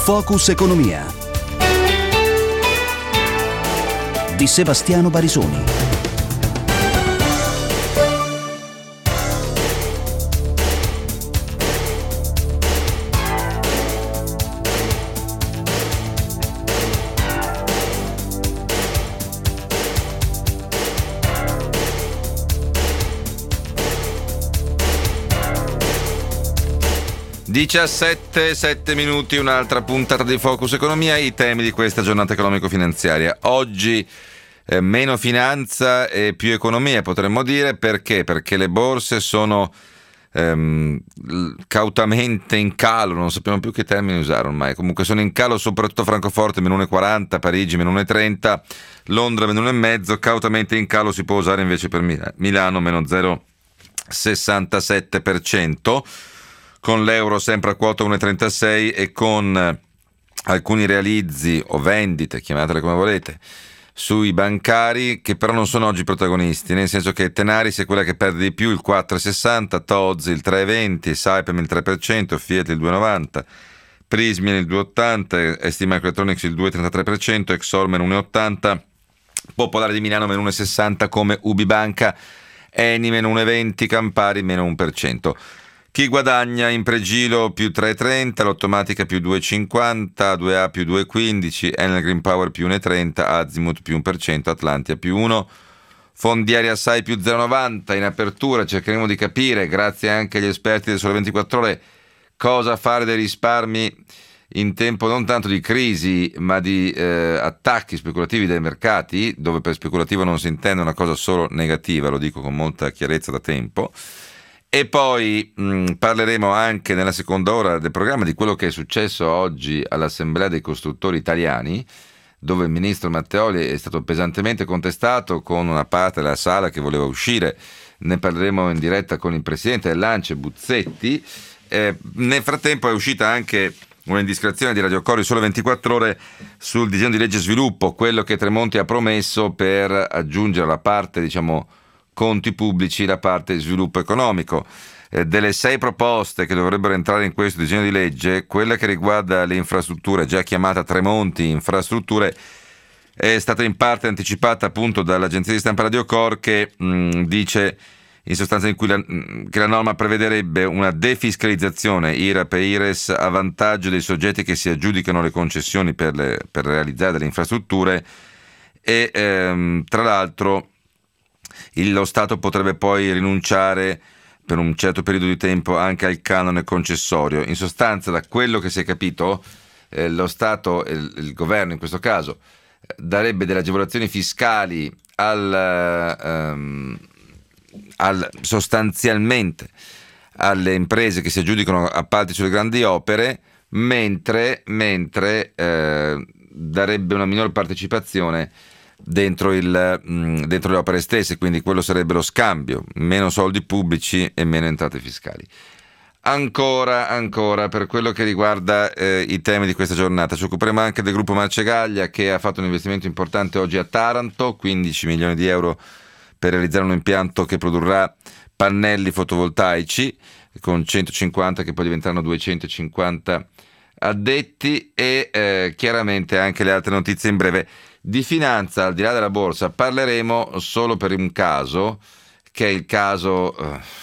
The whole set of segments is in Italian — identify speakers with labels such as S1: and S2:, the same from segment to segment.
S1: Focus Economia di Sebastiano Barisoni.
S2: 17 minuti, un'altra puntata di Focus Economia, i temi di questa giornata economico-finanziaria. Oggi meno finanza e più economia, potremmo dire. Perché? Perché le borse sono cautamente in calo, non sappiamo più che termini usare ormai. Comunque sono in calo soprattutto Francoforte meno 1,40, Parigi meno 1,30, Londra meno 1,5, cautamente in calo si può usare invece per Milano meno 0,67%. Con l'euro sempre a quota 1,36 e con alcuni realizzi o vendite, chiamatele come volete, sui bancari, che però non sono oggi protagonisti, nel senso che Tenaris è quella che perde di più, il 4,60, Tozzi il 3,20, Saipem il 3%, Fiat il 2,90, Prysmian il 2,80, ST Microelectronics il 2,33%, Exor meno 1,80, Popolare di Milano meno 1,60 come Ubibanca, Eni meno 1,20, Campari meno 1%. Chi guadagna? in Pregilo più 3,30, l'Automatica più 2,50, 2A più 2,15, Enel Green Power più 1,30, Azimut più 1%, Atlantia più 1, Fondiaria Sai più 0,90. In apertura cercheremo di capire, grazie anche agli esperti del Sole 24 Ore, cosa fare dei risparmi in tempo non tanto di crisi ma di attacchi speculativi dai mercati, dove per speculativo non si intende una cosa solo negativa, lo dico con molta chiarezza da tempo. E poi parleremo anche nella seconda ora del programma di quello che è successo oggi all'Assemblea dei Costruttori Italiani, dove il ministro Matteoli è stato pesantemente contestato con una parte della sala che voleva uscire. Ne parleremo in diretta con il presidente dell'ANCE Buzzetti. Nel frattempo è uscita anche un'indiscrezione di Radio Cori Sole 24 Ore sul disegno di legge sviluppo, quello che Tremonti ha promesso per aggiungere alla parte, conti pubblici, la parte sviluppo economico. Delle 6 proposte che dovrebbero entrare in questo disegno di legge, quella che riguarda le infrastrutture, già chiamata Tremonti Infrastrutture, è stata in parte anticipata appunto dall'agenzia di stampa Radio Cor, che dice in sostanza che la norma prevederebbe una defiscalizzazione IRAP e IRES a vantaggio dei soggetti che si aggiudicano le concessioni per realizzare delle infrastrutture e tra l'altro lo Stato potrebbe poi rinunciare per un certo periodo di tempo anche al canone concessorio. In sostanza, da quello che si è capito, lo Stato, il governo in questo caso, darebbe delle agevolazioni fiscali sostanzialmente alle imprese che si aggiudicano appalti sulle grandi opere, mentre darebbe una minore partecipazione dentro le opere stesse, quindi quello sarebbe lo scambio: meno soldi pubblici e meno entrate fiscali. Ancora per quello che riguarda i temi di questa giornata, ci occuperemo anche del gruppo Marcegaglia, che ha fatto un investimento importante oggi a Taranto, 15 milioni di euro per realizzare un impianto che produrrà pannelli fotovoltaici con 150 che poi diventeranno 250 addetti, e chiaramente anche le altre notizie in breve. Di finanza, al di là della borsa, parleremo solo per un caso, che è il caso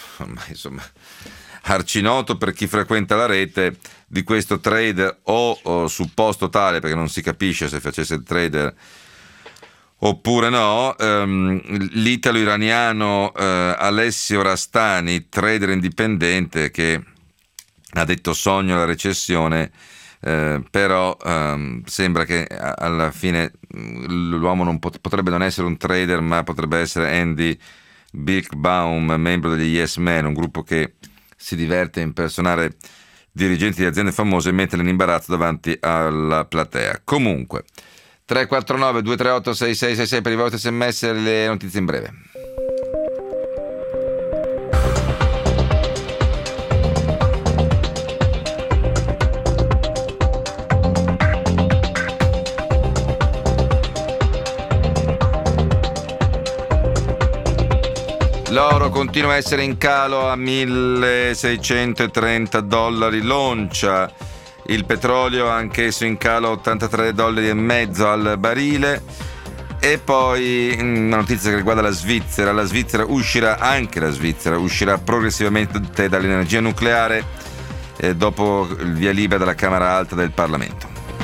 S2: arcinoto per chi frequenta la rete, di questo trader o supposto tale, perché non si capisce se facesse il trader oppure no, l'italo-iraniano Alessio Rastani, trader indipendente, che ha detto sogno la recessione. Però sembra che alla fine l'uomo potrebbe non essere un trader, ma potrebbe essere Andy Bilkbaum, membro degli Yes Men, un gruppo che si diverte a impersonare dirigenti di aziende famose e metterli in imbarazzo davanti alla platea. Comunque 349 238 6666 per i vostri sms e le notizie in breve. L'oro continua a essere in calo a $1.630 l'oncia. Il petrolio anch'esso in calo, $83,50 al barile. E poi una notizia che riguarda la Svizzera. La Svizzera uscirà progressivamente dall'energia nucleare dopo il via libera dalla Camera Alta del Parlamento.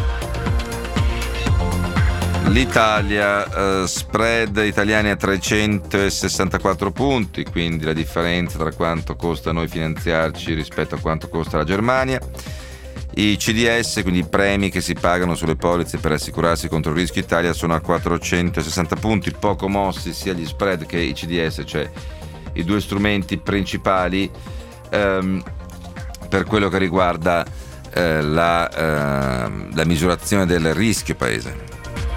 S2: L'Italia, spread italiani a 364 punti, quindi la differenza tra quanto costa a noi finanziarci rispetto a quanto costa la Germania. I CDS, quindi i premi che si pagano sulle polizze per assicurarsi contro il rischio Italia, sono a 460 punti, poco mossi sia gli spread che i CDS, cioè i due strumenti principali per quello che riguarda la misurazione del rischio paese.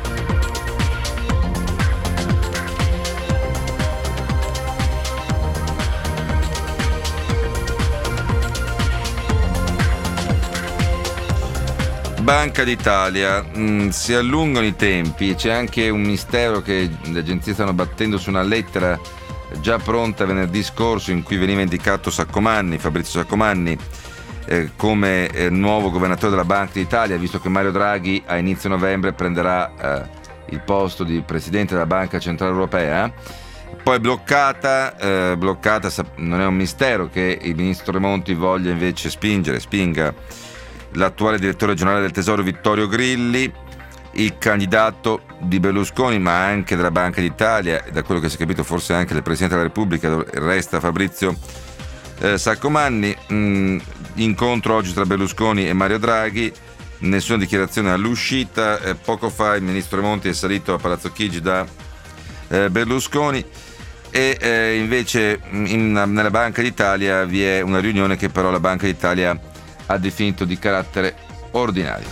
S2: Banca d'Italia, si allungano i tempi, c'è anche un mistero che le agenzie stanno battendo su una lettera già pronta venerdì scorso in cui veniva indicato Fabrizio Saccomanni come nuovo governatore della Banca d'Italia, visto che Mario Draghi a inizio novembre prenderà il posto di presidente della Banca Centrale Europea. Poi bloccata, non è un mistero che il ministro Tremonti voglia invece spinga l'attuale direttore generale del Tesoro Vittorio Grilli, il candidato di Berlusconi ma anche della Banca d'Italia, e da quello che si è capito forse anche del Presidente della Repubblica resta Fabrizio Saccomanni. Incontro oggi tra Berlusconi e Mario Draghi, nessuna dichiarazione all'uscita. Poco fa il ministro Tremonti è salito a Palazzo Chigi da Berlusconi e invece nella Banca d'Italia vi è una riunione che però la Banca d'Italia ha definito di carattere ordinario.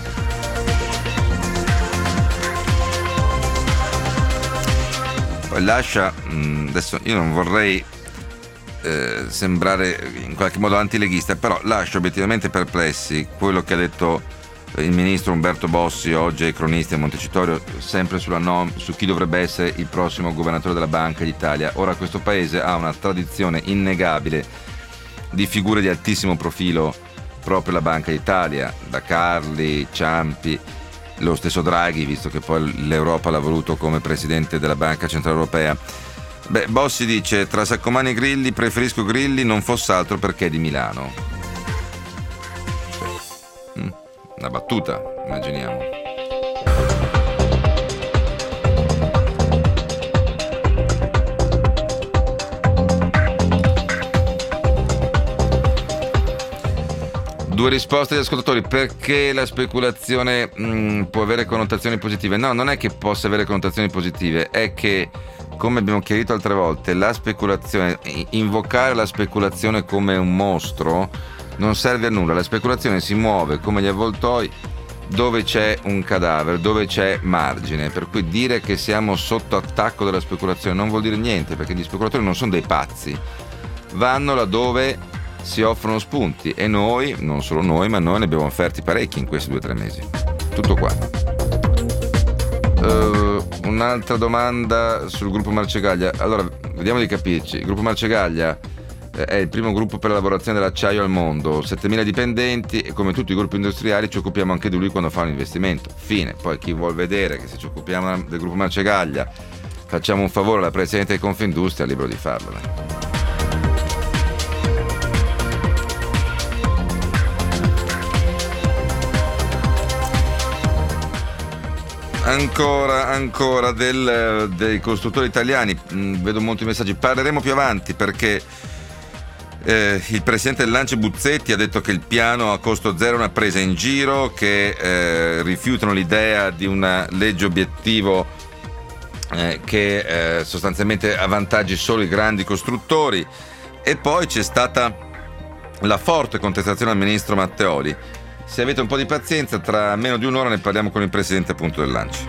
S2: Poi lascia, adesso io non vorrei sembrare in qualche modo antileghista, però lascio obiettivamente perplessi quello che ha detto il ministro Umberto Bossi oggi ai cronisti a Montecitorio, sempre su chi dovrebbe essere il prossimo governatore della Banca d'Italia. Ora questo paese ha una tradizione innegabile di figure di altissimo profilo, proprio la Banca d'Italia, da Carli, Ciampi, lo stesso Draghi, visto che poi l'Europa l'ha voluto come presidente della Banca Centrale Europea. Bossi dice: tra Saccomanni e Grilli preferisco Grilli, non fosse altro perché è di Milano. Una battuta, immaginiamo. Due risposte agli ascoltatori: perché la speculazione può avere connotazioni positive? No, non è che possa avere connotazioni positive, è che, come abbiamo chiarito altre volte, la speculazione, invocare la speculazione come un mostro non serve a nulla. La speculazione si muove come gli avvoltoi dove c'è un cadavere, dove c'è margine, per cui dire che siamo sotto attacco della speculazione non vuol dire niente, perché gli speculatori non sono dei pazzi, vanno laddove si offrono spunti e noi, non solo noi, ma noi ne abbiamo offerti parecchi in questi 2 o 3 mesi. Tutto qua. Un'altra domanda sul gruppo Marcegaglia. Allora, vediamo di capirci. Il gruppo Marcegaglia è il primo gruppo per la lavorazione dell'acciaio al mondo, 7.000 dipendenti, e come tutti i gruppi industriali ci occupiamo anche di lui quando fa un investimento. Fine. Poi chi vuol vedere che se ci occupiamo del gruppo Marcegaglia facciamo un favore alla Presidente di Confindustria, è libero di farlo. Ancora dei costruttori italiani, vedo molti messaggi, parleremo più avanti perché il presidente del Lance Buzzetti ha detto che il piano a costo zero è una presa in giro, che rifiutano l'idea di una legge obiettivo che sostanzialmente avvantaggi solo i grandi costruttori. E poi c'è stata la forte contestazione al ministro Matteoli. Se avete un po' di pazienza, tra meno di un'ora ne parliamo con il presidente appunto del Lanci.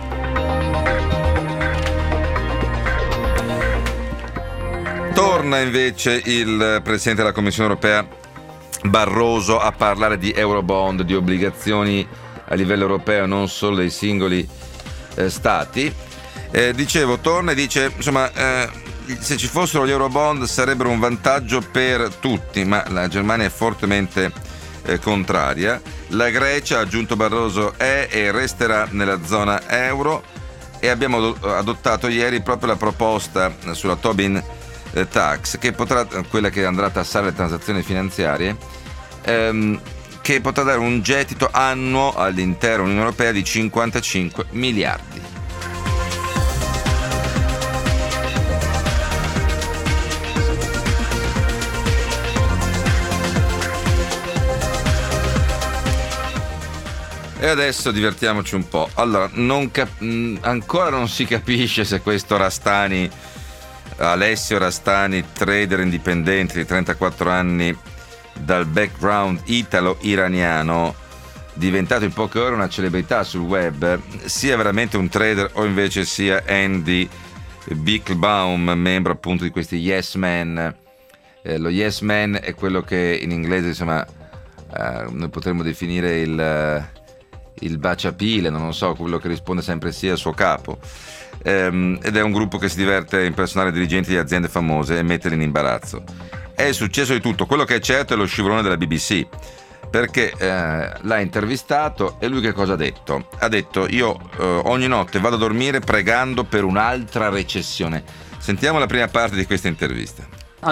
S2: Torna invece il presidente della Commissione Europea Barroso a parlare di Eurobond, di obbligazioni a livello europeo, non solo dei singoli stati. Dicevo, torna e dice, insomma, se ci fossero gli Eurobond sarebbero un vantaggio per tutti, ma la Germania è fortemente contraria. La Grecia, ha aggiunto Barroso, è e resterà nella zona euro, e abbiamo adottato ieri proprio la proposta sulla Tobin tax, che potrà, quella che andrà a tassare le transazioni finanziarie, che potrà dare un gettito annuo all'intera Unione Europea di 55 miliardi. E adesso divertiamoci un po'. Allora, ancora non si capisce se questo Rastani, Alessio Rastani, trader indipendente di 34 anni dal background italo-iraniano, diventato in poche ore una celebrità sul web, sia veramente un trader o invece sia Andy Bickelbaum, membro appunto di questi Yes Men. Lo Yes Man è quello che in inglese, insomma, noi potremmo definire il baciapile, non so, quello che risponde sempre sì al suo capo, ed è un gruppo che si diverte a impersonare dirigenti di aziende famose e metterli in imbarazzo. È successo di tutto. Quello che è certo è lo scivolone della BBC, perché l'ha intervistato, e lui che cosa ha detto? Ha detto: io ogni notte vado a dormire pregando per un'altra recessione. Sentiamo la prima parte di questa intervista.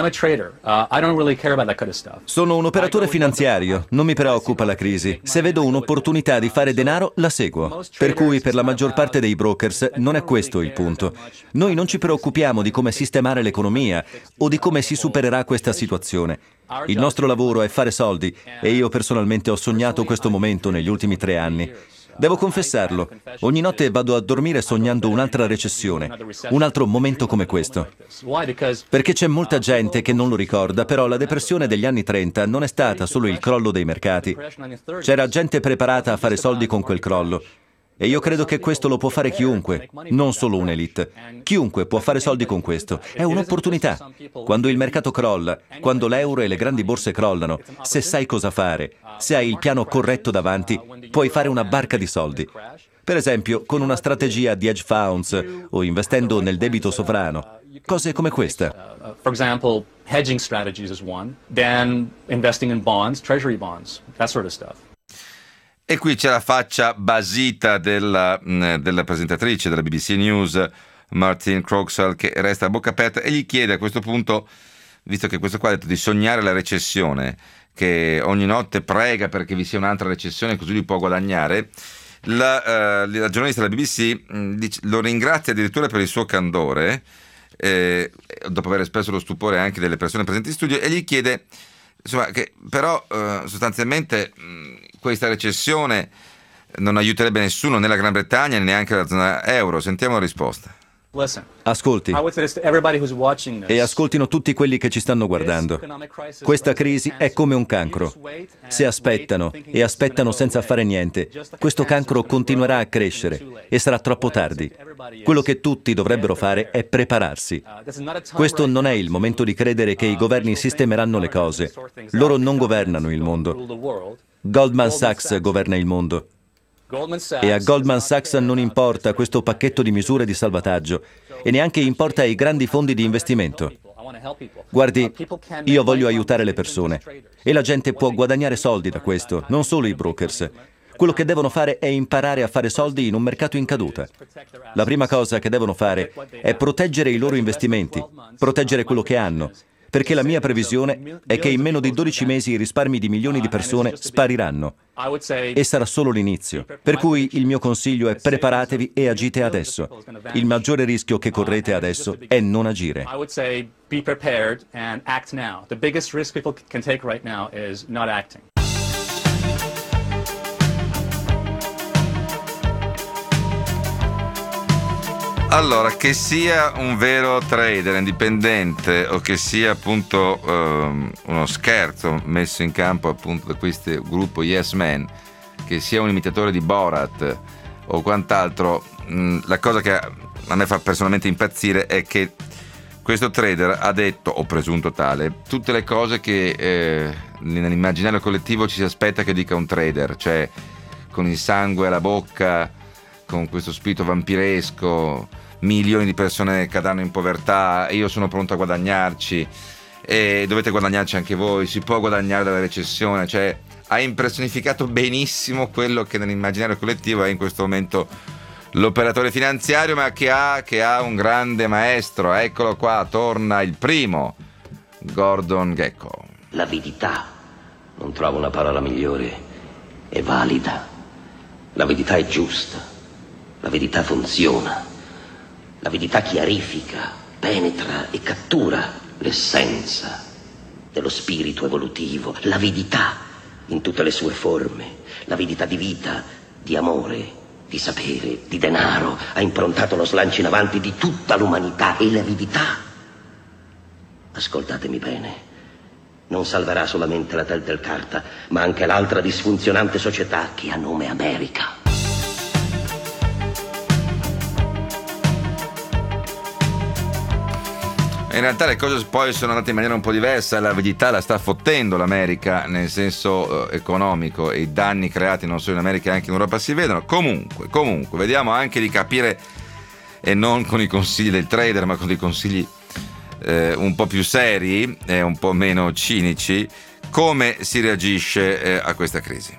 S3: Sono un operatore finanziario, non mi preoccupa la crisi. Se vedo un'opportunità di fare denaro, la seguo. Per cui per la maggior parte dei brokers non è questo il punto. Noi non ci preoccupiamo di come sistemare l'economia o di come si supererà questa situazione. Il nostro lavoro è fare soldi, e io personalmente ho sognato questo momento negli ultimi 3 anni. Devo confessarlo, ogni notte vado a dormire sognando un'altra recessione, un altro momento come questo. Perché c'è molta gente che non lo ricorda, però la depressione degli anni 30 non è stata solo il crollo dei mercati. C'era gente preparata a fare soldi con quel crollo. E io credo che questo lo può fare chiunque, non solo un'elite. Chiunque può fare soldi con questo. È un'opportunità. Quando il mercato crolla, quando l'euro e le grandi borse crollano, se sai cosa fare, se hai il piano corretto davanti, puoi fare una barca di soldi. Per esempio, con una strategia di hedge funds o investendo nel debito sovrano. Cose come questa.
S4: For example, hedging strategies is one, then investing in bonds, treasury bonds, that sort of stuff.
S2: E qui c'è la faccia basita della presentatrice della BBC News, Martine Croxall, che resta a bocca aperta e gli chiede a questo punto, visto che questo qua ha detto di sognare la recessione, che ogni notte prega perché vi sia un'altra recessione così lui può guadagnare, la giornalista della BBC lo ringrazia addirittura per il suo candore, dopo aver espresso lo stupore anche delle persone presenti in studio, e gli chiede, insomma, che però sostanzialmente questa recessione non aiuterebbe nessuno, né la Gran Bretagna, neanche la zona euro. Sentiamo la risposta.
S3: Ascolti, e ascoltino tutti quelli che ci stanno guardando. Questa crisi è come un cancro. Se aspettano e aspettano senza fare niente, questo cancro continuerà a crescere e sarà troppo tardi. Quello che tutti dovrebbero fare è prepararsi. Questo non è il momento di credere che i governi sistemeranno le cose. Loro non governano il mondo. Goldman Sachs governa il mondo. E a Goldman Sachs non importa questo pacchetto di misure di salvataggio e neanche importa i grandi fondi di investimento. Guardi, io voglio aiutare le persone e la gente può guadagnare soldi da questo, non solo i brokers. Quello che devono fare è imparare a fare soldi in un mercato in caduta. La prima cosa che devono fare è proteggere i loro investimenti, proteggere quello che hanno. Perché la mia previsione è che in meno di 12 mesi i risparmi di milioni di persone spariranno. E sarà solo l'inizio. Per cui il mio consiglio è: preparatevi e agite adesso. Il maggiore rischio che correte adesso è non agire.
S4: Be prepared and act now. The biggest risk people can take right now is not acting.
S2: Allora, che sia un vero trader indipendente o che sia appunto uno scherzo messo in campo appunto da questo gruppo Yes Men, che sia un imitatore di Borat o quant'altro, la cosa che a me fa personalmente impazzire è che questo trader ha detto, o presunto tale, tutte le cose che nell'immaginario collettivo ci si aspetta che dica un trader, cioè con il sangue alla bocca, con questo spirito vampiresco, milioni di persone cadranno in povertà, io sono pronto a guadagnarci e dovete guadagnarci anche voi, si può guadagnare dalla recessione, cioè ha impersonificato benissimo quello che nell'immaginario collettivo è in questo momento l'operatore finanziario, ma che ha un grande maestro. Eccolo qua, torna il primo, Gordon Gekko.
S5: L'avidità, non trovo una parola migliore, è valida. L'avidità è giusta, l'avidità funziona, l'avidità chiarifica, penetra e cattura l'essenza dello spirito evolutivo. L'avidità in tutte le sue forme, l'avidità di vita, di amore, di sapere, di denaro, ha improntato lo slancio in avanti di tutta l'umanità. E l'avidità, ascoltatemi bene, non salverà solamente la Telltale Carta, ma anche l'altra disfunzionante società che ha nome America.
S2: In realtà le cose poi sono andate in maniera un po' diversa, l'avidità la sta fottendo l'America nel senso economico, e i danni creati non solo in America anche in Europa si vedono. Comunque, vediamo anche di capire, e non con i consigli del trader, ma con dei consigli un po' più seri e un po' meno cinici, come si reagisce a questa crisi.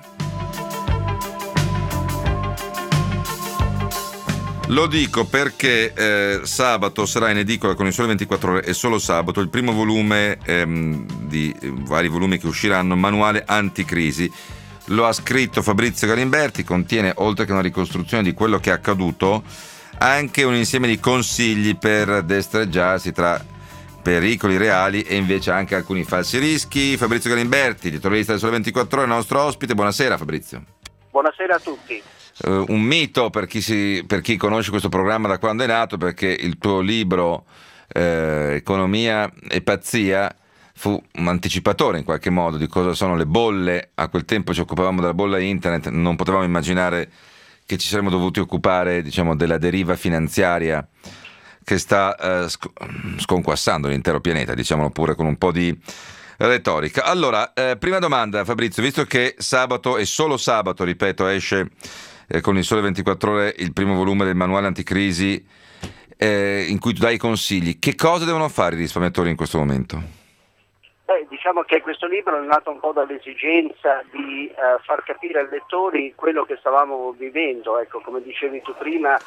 S2: Lo dico perché sabato sarà in edicola con il Sole 24 Ore, e solo sabato, il primo volume di vari volumi che usciranno, Manuale Anticrisi. Lo ha scritto Fabrizio Galimberti, contiene, oltre che una ricostruzione di quello che è accaduto, anche un insieme di consigli per destreggiarsi tra pericoli reali e invece anche alcuni falsi rischi. Fabrizio Galimberti, editorialista del Sole 24 Ore, nostro ospite. Buonasera Fabrizio.
S6: Buonasera a tutti.
S2: Un mito per chi conosce questo programma da quando è nato, perché il tuo libro Economia e pazzia fu un anticipatore in qualche modo di cosa sono le bolle. A quel tempo ci occupavamo della bolla internet, non potevamo immaginare che ci saremmo dovuti occupare, diciamo, della deriva finanziaria che sta sconquassando l'intero pianeta, diciamolo pure con un po' di retorica. Allora, prima domanda Fabrizio, visto che sabato, e solo sabato, ripeto, esce con il Sole 24 Ore il primo volume del Manuale Anticrisi, in cui tu dai consigli, che cosa devono fare i risparmiatori in questo momento?
S6: Diciamo che questo libro è nato un po' dall'esigenza di far capire ai lettori quello che stavamo vivendo. Ecco, come dicevi tu prima,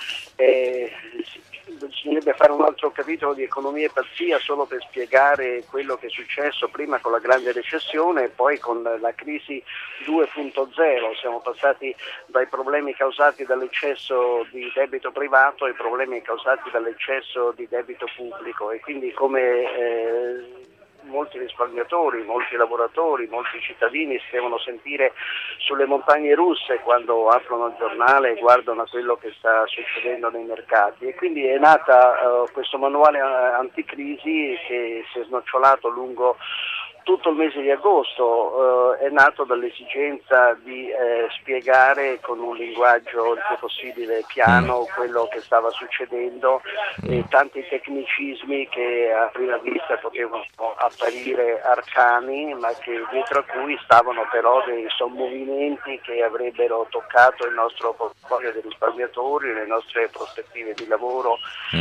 S6: bisognerebbe fare un altro capitolo di Economia e pazzia solo per spiegare quello che è successo prima con la grande recessione e poi con la crisi 2.0. Siamo passati dai problemi causati dall'eccesso di debito privato ai problemi causati dall'eccesso di debito pubblico, e quindi come molti risparmiatori, molti lavoratori, molti cittadini si devono sentire sulle montagne russe quando aprono il giornale e guardano a quello che sta succedendo nei mercati. E quindi è nata questo manuale anticrisi che si è snocciolato lungo tutto il mese di agosto. È nato dall'esigenza di spiegare con un linguaggio il più possibile piano quello che stava succedendo, e tanti tecnicismi che a prima vista potevano apparire arcani, ma che dietro a cui stavano però dei sommovimenti che avrebbero toccato il nostro portafoglio dei risparmiatori, le nostre prospettive di lavoro.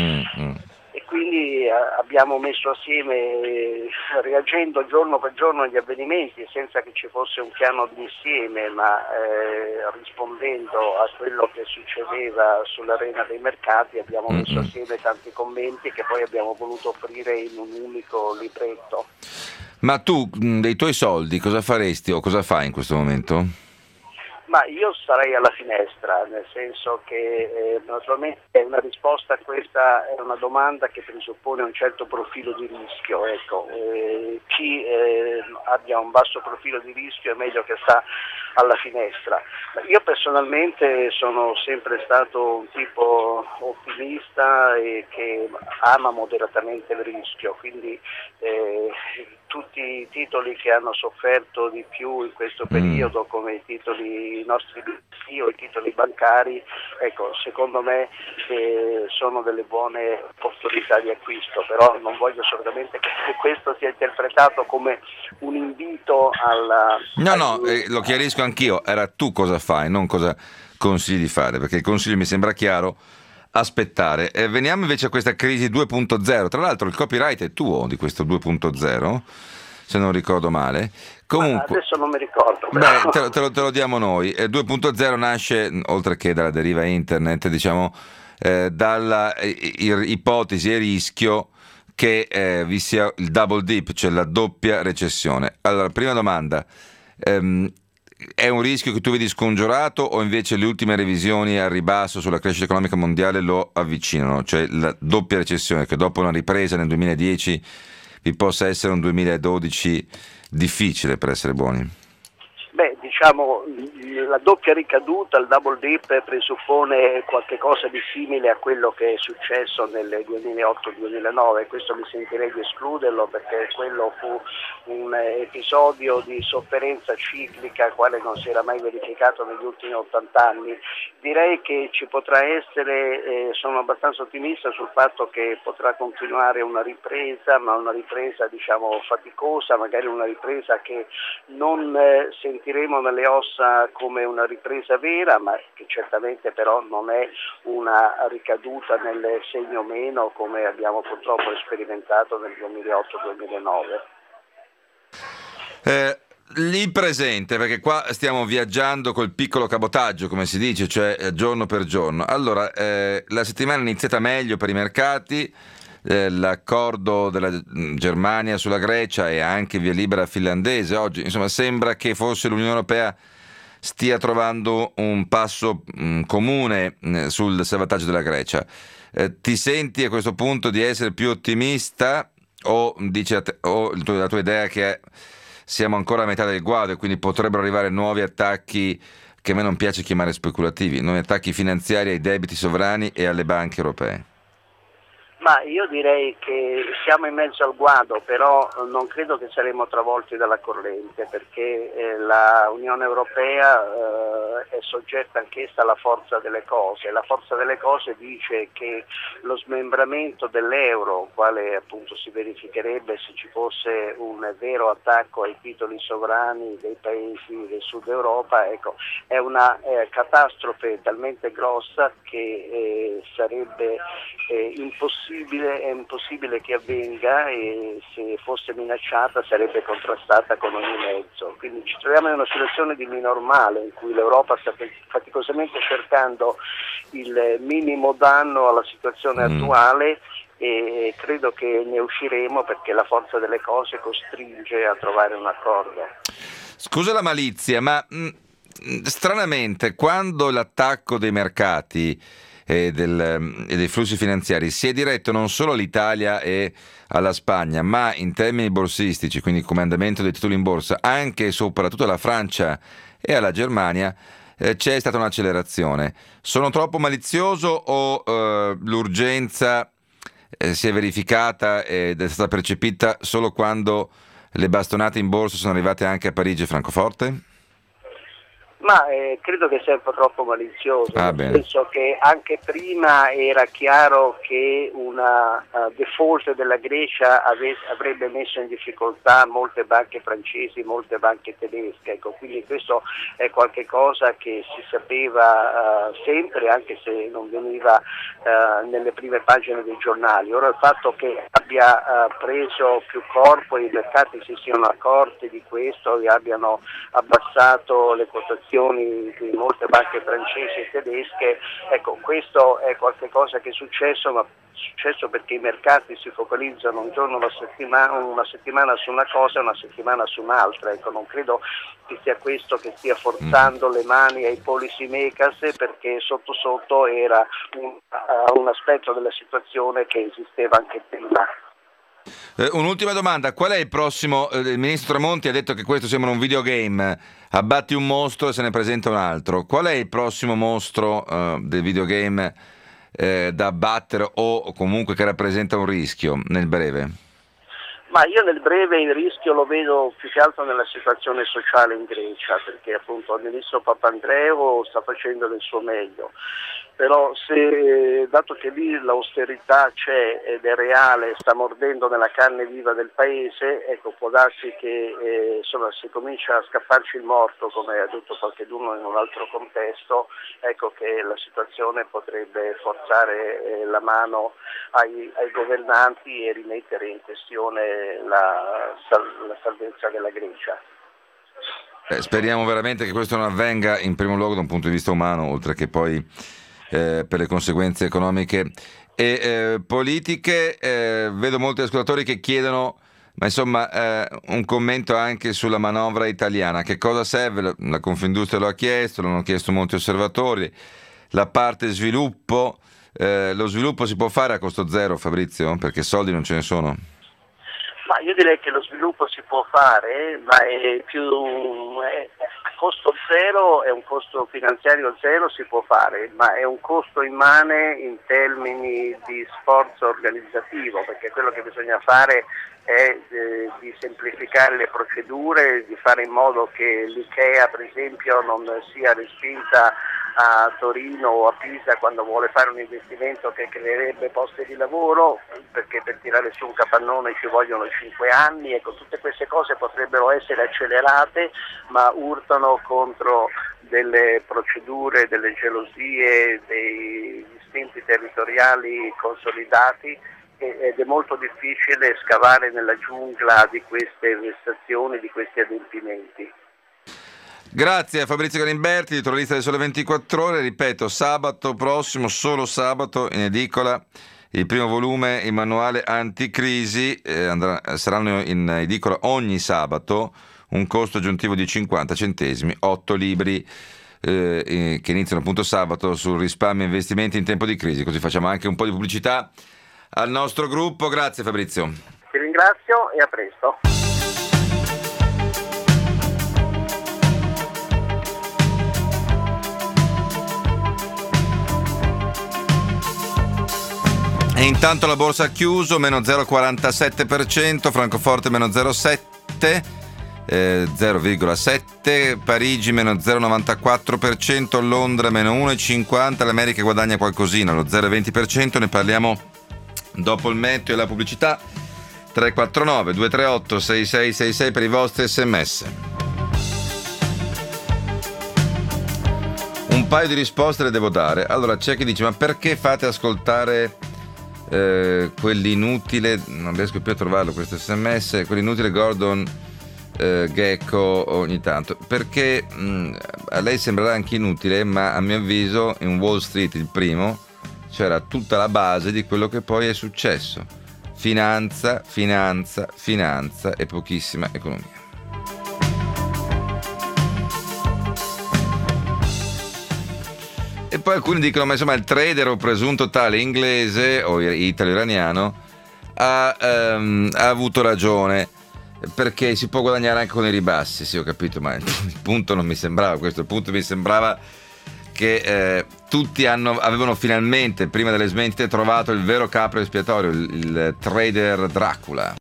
S6: E quindi abbiamo messo assieme, reagendo giorno per giorno agli avvenimenti senza che ci fosse un piano d'insieme, ma rispondendo a quello che succedeva sull'arena dei mercati, abbiamo messo assieme tanti commenti che poi abbiamo voluto offrire in un unico libretto.
S2: Ma tu dei tuoi soldi cosa faresti o cosa fai in questo momento?
S6: Ma io sarei alla finestra, nel senso che naturalmente una risposta a questa è una domanda che presuppone un certo profilo di rischio. Ecco, chi abbia un basso profilo di rischio è meglio che sta alla finestra. Io personalmente sono sempre stato un tipo ottimista e che ama moderatamente il rischio, quindi tutti i titoli che hanno sofferto di più in questo periodo, come i nostri BTP o i titoli bancari, ecco, secondo me sono delle buone opportunità di acquisto, però non voglio assolutamente che questo sia interpretato come un invito alla...
S2: No, lo chiarisco anch'io, era tu cosa fai, non cosa consigli di fare, perché il consiglio mi sembra chiaro: aspettare. Veniamo invece a questa crisi 2.0. Tra l'altro il copyright è tuo di questo 2.0. se non ricordo male. Comunque,
S6: adesso non mi ricordo.
S2: Beh, te lo diamo noi. 2.0 nasce, oltre che dalla deriva internet, diciamo, dalla ipotesi e rischio che vi sia il double dip, cioè la doppia recessione. Allora, prima domanda, è un rischio che tu vedi scongiurato o invece le ultime revisioni al ribasso sulla crescita economica mondiale lo avvicinano? Cioè la doppia recessione, che dopo una ripresa nel 2010 vi possa essere un 2012 difficile, per essere buoni?
S6: Beh, diciamo, la doppia ricaduta, il double dip, presuppone qualche cosa di simile a quello che è successo nel 2008-2009, questo mi sentirei di escluderlo perché quello fu un episodio di sofferenza ciclica quale non si era mai verificato negli ultimi 80 anni. Direi che ci potrà essere, sono abbastanza ottimista sul fatto che potrà continuare una ripresa, ma una ripresa diciamo faticosa, magari una ripresa che non sentiremo nelle ossa come una ripresa vera, ma che certamente però non è una ricaduta nel segno meno come abbiamo purtroppo sperimentato nel 2008-2009.
S2: Lì presente, perché qua stiamo viaggiando col piccolo cabotaggio, come si dice, cioè giorno per giorno. Allora, la settimana è iniziata meglio per i mercati, l'accordo della Germania sulla Grecia e anche via libera finlandese oggi, insomma sembra che forse l'Unione Europea stia trovando un passo comune sul salvataggio della Grecia. Ti senti a questo punto di essere più ottimista o dici o la tua idea è che siamo ancora a metà del guado e quindi potrebbero arrivare nuovi attacchi che a me non piace chiamare speculativi, nuovi attacchi finanziari ai debiti sovrani e alle banche europee?
S6: Ma io direi che siamo in mezzo al guado, però non credo che saremo travolti dalla corrente, perché la Unione Europea è soggetta anch'essa alla forza delle cose. La forza delle cose dice che lo smembramento dell'euro, quale appunto si verificherebbe se ci fosse un vero attacco ai titoli sovrani dei paesi del sud Europa, ecco, è una catastrofe talmente grossa che sarebbe è impossibile che avvenga e se fosse minacciata sarebbe contrastata con ogni mezzo. Quindi ci troviamo in una situazione di normale in cui l'Europa sta faticosamente cercando il minimo danno alla situazione attuale e credo che ne usciremo perché la forza delle cose costringe a trovare un accordo.
S2: Scusa la malizia, ma stranamente quando l'attacco dei mercati e dei flussi finanziari si è diretto non solo all'Italia e alla Spagna, ma in termini borsistici, quindi come andamento dei titoli in borsa, anche e soprattutto alla Francia e alla Germania, c'è stata un'accelerazione. Sono troppo malizioso o l'urgenza si è verificata ed è stata percepita solo quando le bastonate in borsa sono arrivate anche a Parigi e Francoforte?
S6: Ma credo che sia un po' troppo malizioso, nel senso che anche prima era chiaro che una default della Grecia avrebbe messo in difficoltà molte banche francesi, molte banche tedesche, ecco, quindi questo è qualche cosa che si sapeva sempre, anche se non veniva nelle prime pagine dei giornali. Ora il fatto che abbia preso più corpo e i mercati si siano accorti di questo e abbiano abbassato le quotazioni di molte banche francesi e tedesche, ecco, questo è qualcosa che è successo, ma è successo perché i mercati si focalizzano un giorno una settimana su una cosa e una settimana su un'altra, ecco, non credo che sia questo che stia forzando le mani ai policy makers, perché sotto sotto era un aspetto della situazione che esisteva anche prima.
S2: Un'ultima domanda, qual è il prossimo? Il ministro Tremonti ha detto che questo sembra un videogame, abbatti un mostro e se ne presenta un altro. Qual è il prossimo mostro del videogame da abbattere o comunque che rappresenta un rischio nel breve?
S6: Ma io nel breve il rischio lo vedo più che altro nella situazione sociale in Grecia, perché appunto il ministro Papandreou sta facendo del suo meglio. Però dato che lì l'austerità c'è ed è reale, sta mordendo nella carne viva del paese, ecco, può darsi che se comincia a scapparci il morto, come ha detto qualcuno in un altro contesto, ecco che la situazione potrebbe forzare la mano ai governanti e rimettere in questione la salvezza della Grecia.
S2: Speriamo veramente che questo non avvenga, in primo luogo da un punto di vista umano, oltre che poi per le conseguenze economiche e politiche. Vedo molti ascoltatori che chiedono, ma insomma, un commento anche sulla manovra italiana. Che cosa serve? La Confindustria lo ha chiesto, l'hanno chiesto molti osservatori. La parte sviluppo, lo sviluppo si può fare a costo zero, Fabrizio? Perché soldi non ce ne sono.
S6: Ma io direi che lo sviluppo si può fare, ma è più a costo zero, è un costo finanziario zero, si può fare, ma è un costo immane in termini di sforzo organizzativo, perché quello che bisogna fare è di semplificare le procedure, di fare in modo che l'IKEA, per esempio, non sia respinta a Torino o a Pisa quando vuole fare un investimento che creerebbe posti di lavoro, perché per tirare su un capannone ci vogliono 5 anni. Ecco, tutte queste cose potrebbero essere accelerate, ma urtano contro delle procedure, delle gelosie, dei distinti territoriali consolidati, ed è molto difficile scavare nella giungla di queste vessazioni, di questi adempimenti.
S2: Grazie a Fabrizio Galimberti, editorialista del Sole 24 Ore. Ripeto, sabato prossimo, solo sabato, in edicola il primo volume, il manuale anticrisi. Saranno in edicola ogni sabato, un costo aggiuntivo di 50 centesimi, 8 libri che iniziano appunto sabato sul risparmio e investimenti in tempo di crisi. Così facciamo anche un po' di pubblicità al nostro gruppo. Grazie Fabrizio.
S6: Ti ringrazio e a presto.
S2: E intanto la borsa ha chiuso, meno 0,47%, Francoforte meno 0,7%, Parigi meno 0,94%, Londra meno 1,50%, l'America guadagna qualcosina, lo 0,20%, ne parliamo dopo il meteo e la pubblicità. 349 238 6666 per i vostri sms. Un paio di risposte le devo dare. Allora c'è chi dice: ma perché fate ascoltare quell'inutile, non riesco più a trovarlo questo sms, quell'inutile Gordon Gekko ogni tanto? Perché a lei sembrerà anche inutile, ma a mio avviso in Wall Street, il primo, c'era tutta la base di quello che poi è successo: finanza, finanza, finanza e pochissima economia. E poi alcuni dicono: ma insomma il trader o presunto tale inglese o italo-iraniano ha avuto ragione, perché si può guadagnare anche con i ribassi. Sì, ho capito, ma il punto non mi sembrava questo. Il punto mi sembrava che tutti avevano finalmente, prima delle smentite, trovato il vero capro espiatorio, il trader Dracula.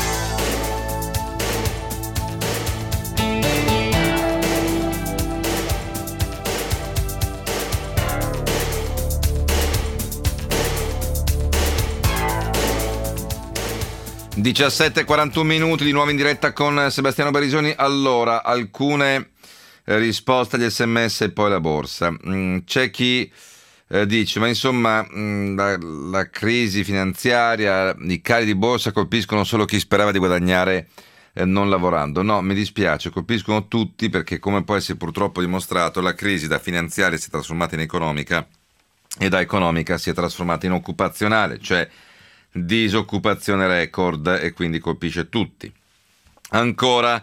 S2: – 17:41 di nuovo in diretta con Sebastiano Barisoni. Allora, alcune risposte agli sms e poi la borsa. C'è chi dice: ma insomma la crisi finanziaria, i cali di borsa colpiscono solo chi sperava di guadagnare non lavorando. No, mi dispiace, colpiscono tutti, perché come poi si è purtroppo dimostrato, la crisi da finanziaria si è trasformata in economica e da economica si è trasformata in occupazionale, cioè disoccupazione record, e quindi colpisce tutti. Ancora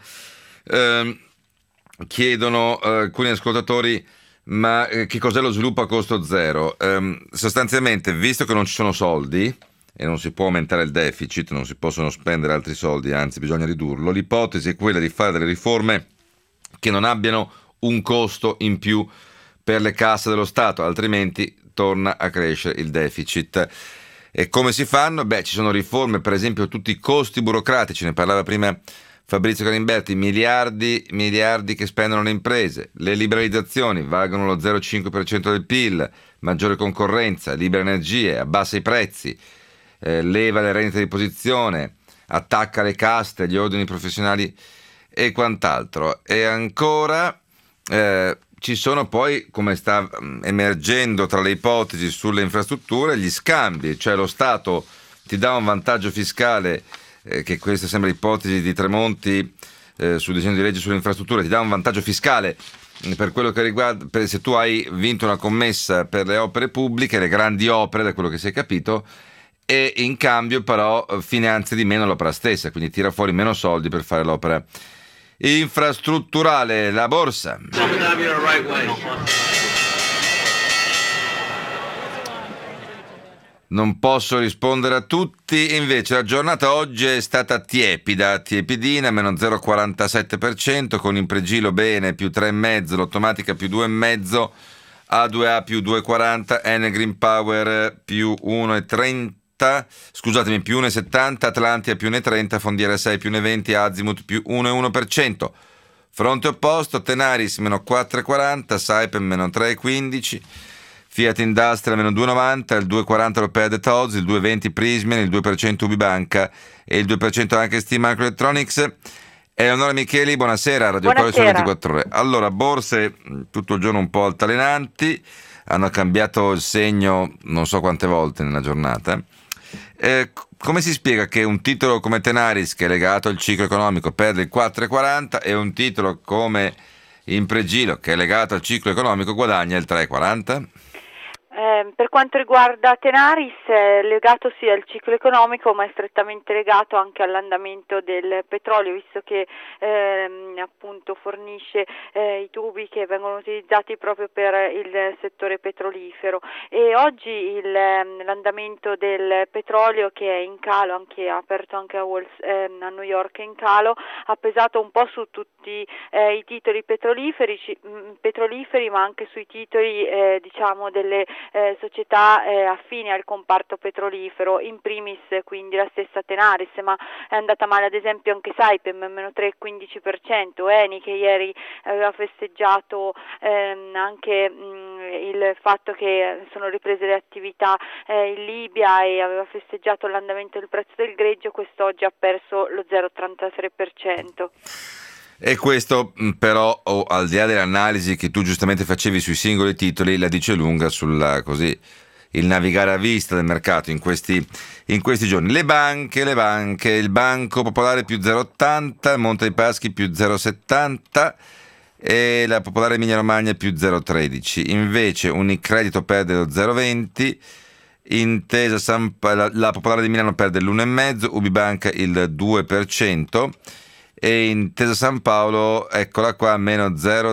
S2: chiedono alcuni ascoltatori: ma che cos'è lo sviluppo a costo zero? Sostanzialmente, visto che non ci sono soldi e non si può aumentare il deficit, non si possono spendere altri soldi, anzi bisogna ridurlo, l'ipotesi è quella di fare delle riforme che non abbiano un costo in più per le casse dello Stato, altrimenti torna a crescere il deficit. E come si fanno? Beh, ci sono riforme, per esempio tutti i costi burocratici, ne parlava prima Fabrizio Galimberti, miliardi che spendono le imprese, le liberalizzazioni valgono lo 0,5% del PIL, maggiore concorrenza, libera energie, abbassa i prezzi, leva le rendite di posizione, attacca le caste, gli ordini professionali e quant'altro. E ancora ci sono poi, come sta emergendo tra le ipotesi sulle infrastrutture, gli scambi, cioè lo Stato ti dà un vantaggio fiscale che questa sembra l'ipotesi di Tremonti sul disegno di legge sulle infrastrutture, ti dà un vantaggio fiscale per quello che riguarda, se tu hai vinto una commessa per le opere pubbliche, le grandi opere, da quello che si è capito, e in cambio però finanzia di meno l'opera stessa, quindi tira fuori meno soldi per fare l'opera infrastrutturale. La borsa. Non posso rispondere a tutti, invece la giornata oggi è stata tiepidina, meno 0,47%, con Impregilo bene, più 3,5%, l'Automatica più 2,5%, A2A più 2,40%, Enel Green Power più 1,30%, scusatemi, più 1,70%, Atlantia più 1,30%, Fondiera 6 più 1,20%, Azimut più 1,1%. Fronte opposto, Tenaris meno 4,40%, Saipem meno 3,15%, Fiat Industria meno 2,90%, il 2,40% lo perde Tozzi, il 2,20% Prysmian, il 2% Ubibanca e il 2% anche Steam Microelectronics. Eleonora Micheli, buonasera, Radio Polis 24 Ore. Allora, borse tutto il giorno un po' altalenanti, hanno cambiato il segno non so quante volte nella giornata. Come si spiega che un titolo come Tenaris, che è legato al ciclo economico, perde il 4,40% e un titolo come Impregilo, che è legato al ciclo economico, guadagna il 3,40%?
S7: Per quanto riguarda Tenaris, è legato sia al ciclo economico, ma è strettamente legato anche all'andamento del petrolio, visto che appunto fornisce i tubi che vengono utilizzati proprio per il settore petrolifero. E oggi l'andamento del petrolio, che è in calo, ha aperto anche a New York in calo, ha pesato un po' su tutti i titoli petroliferi, ma anche sui titoli diciamo delle società affini al comparto petrolifero, in primis quindi la stessa Tenaris, ma è andata male ad esempio anche Saipem, meno 3,15%, Eni, che ieri aveva festeggiato anche il fatto che sono riprese le attività in Libia e aveva festeggiato l'andamento del prezzo del greggio, quest'oggi ha perso lo 0,33%.
S2: E questo però, al di là dell'analisi che tu giustamente facevi sui singoli titoli, la dice lunga sulla il navigare a vista del mercato in questi giorni. Le banche, il Banco Popolare più 0,80, Monte dei Paschi più 0,70 e la Popolare Emilia Romagna più 0,13. Invece Unicredito perde lo 0,20, la Popolare di Milano perde l'1,5, Ubibanca il 2%. E Intesa San Paolo, eccola qua, meno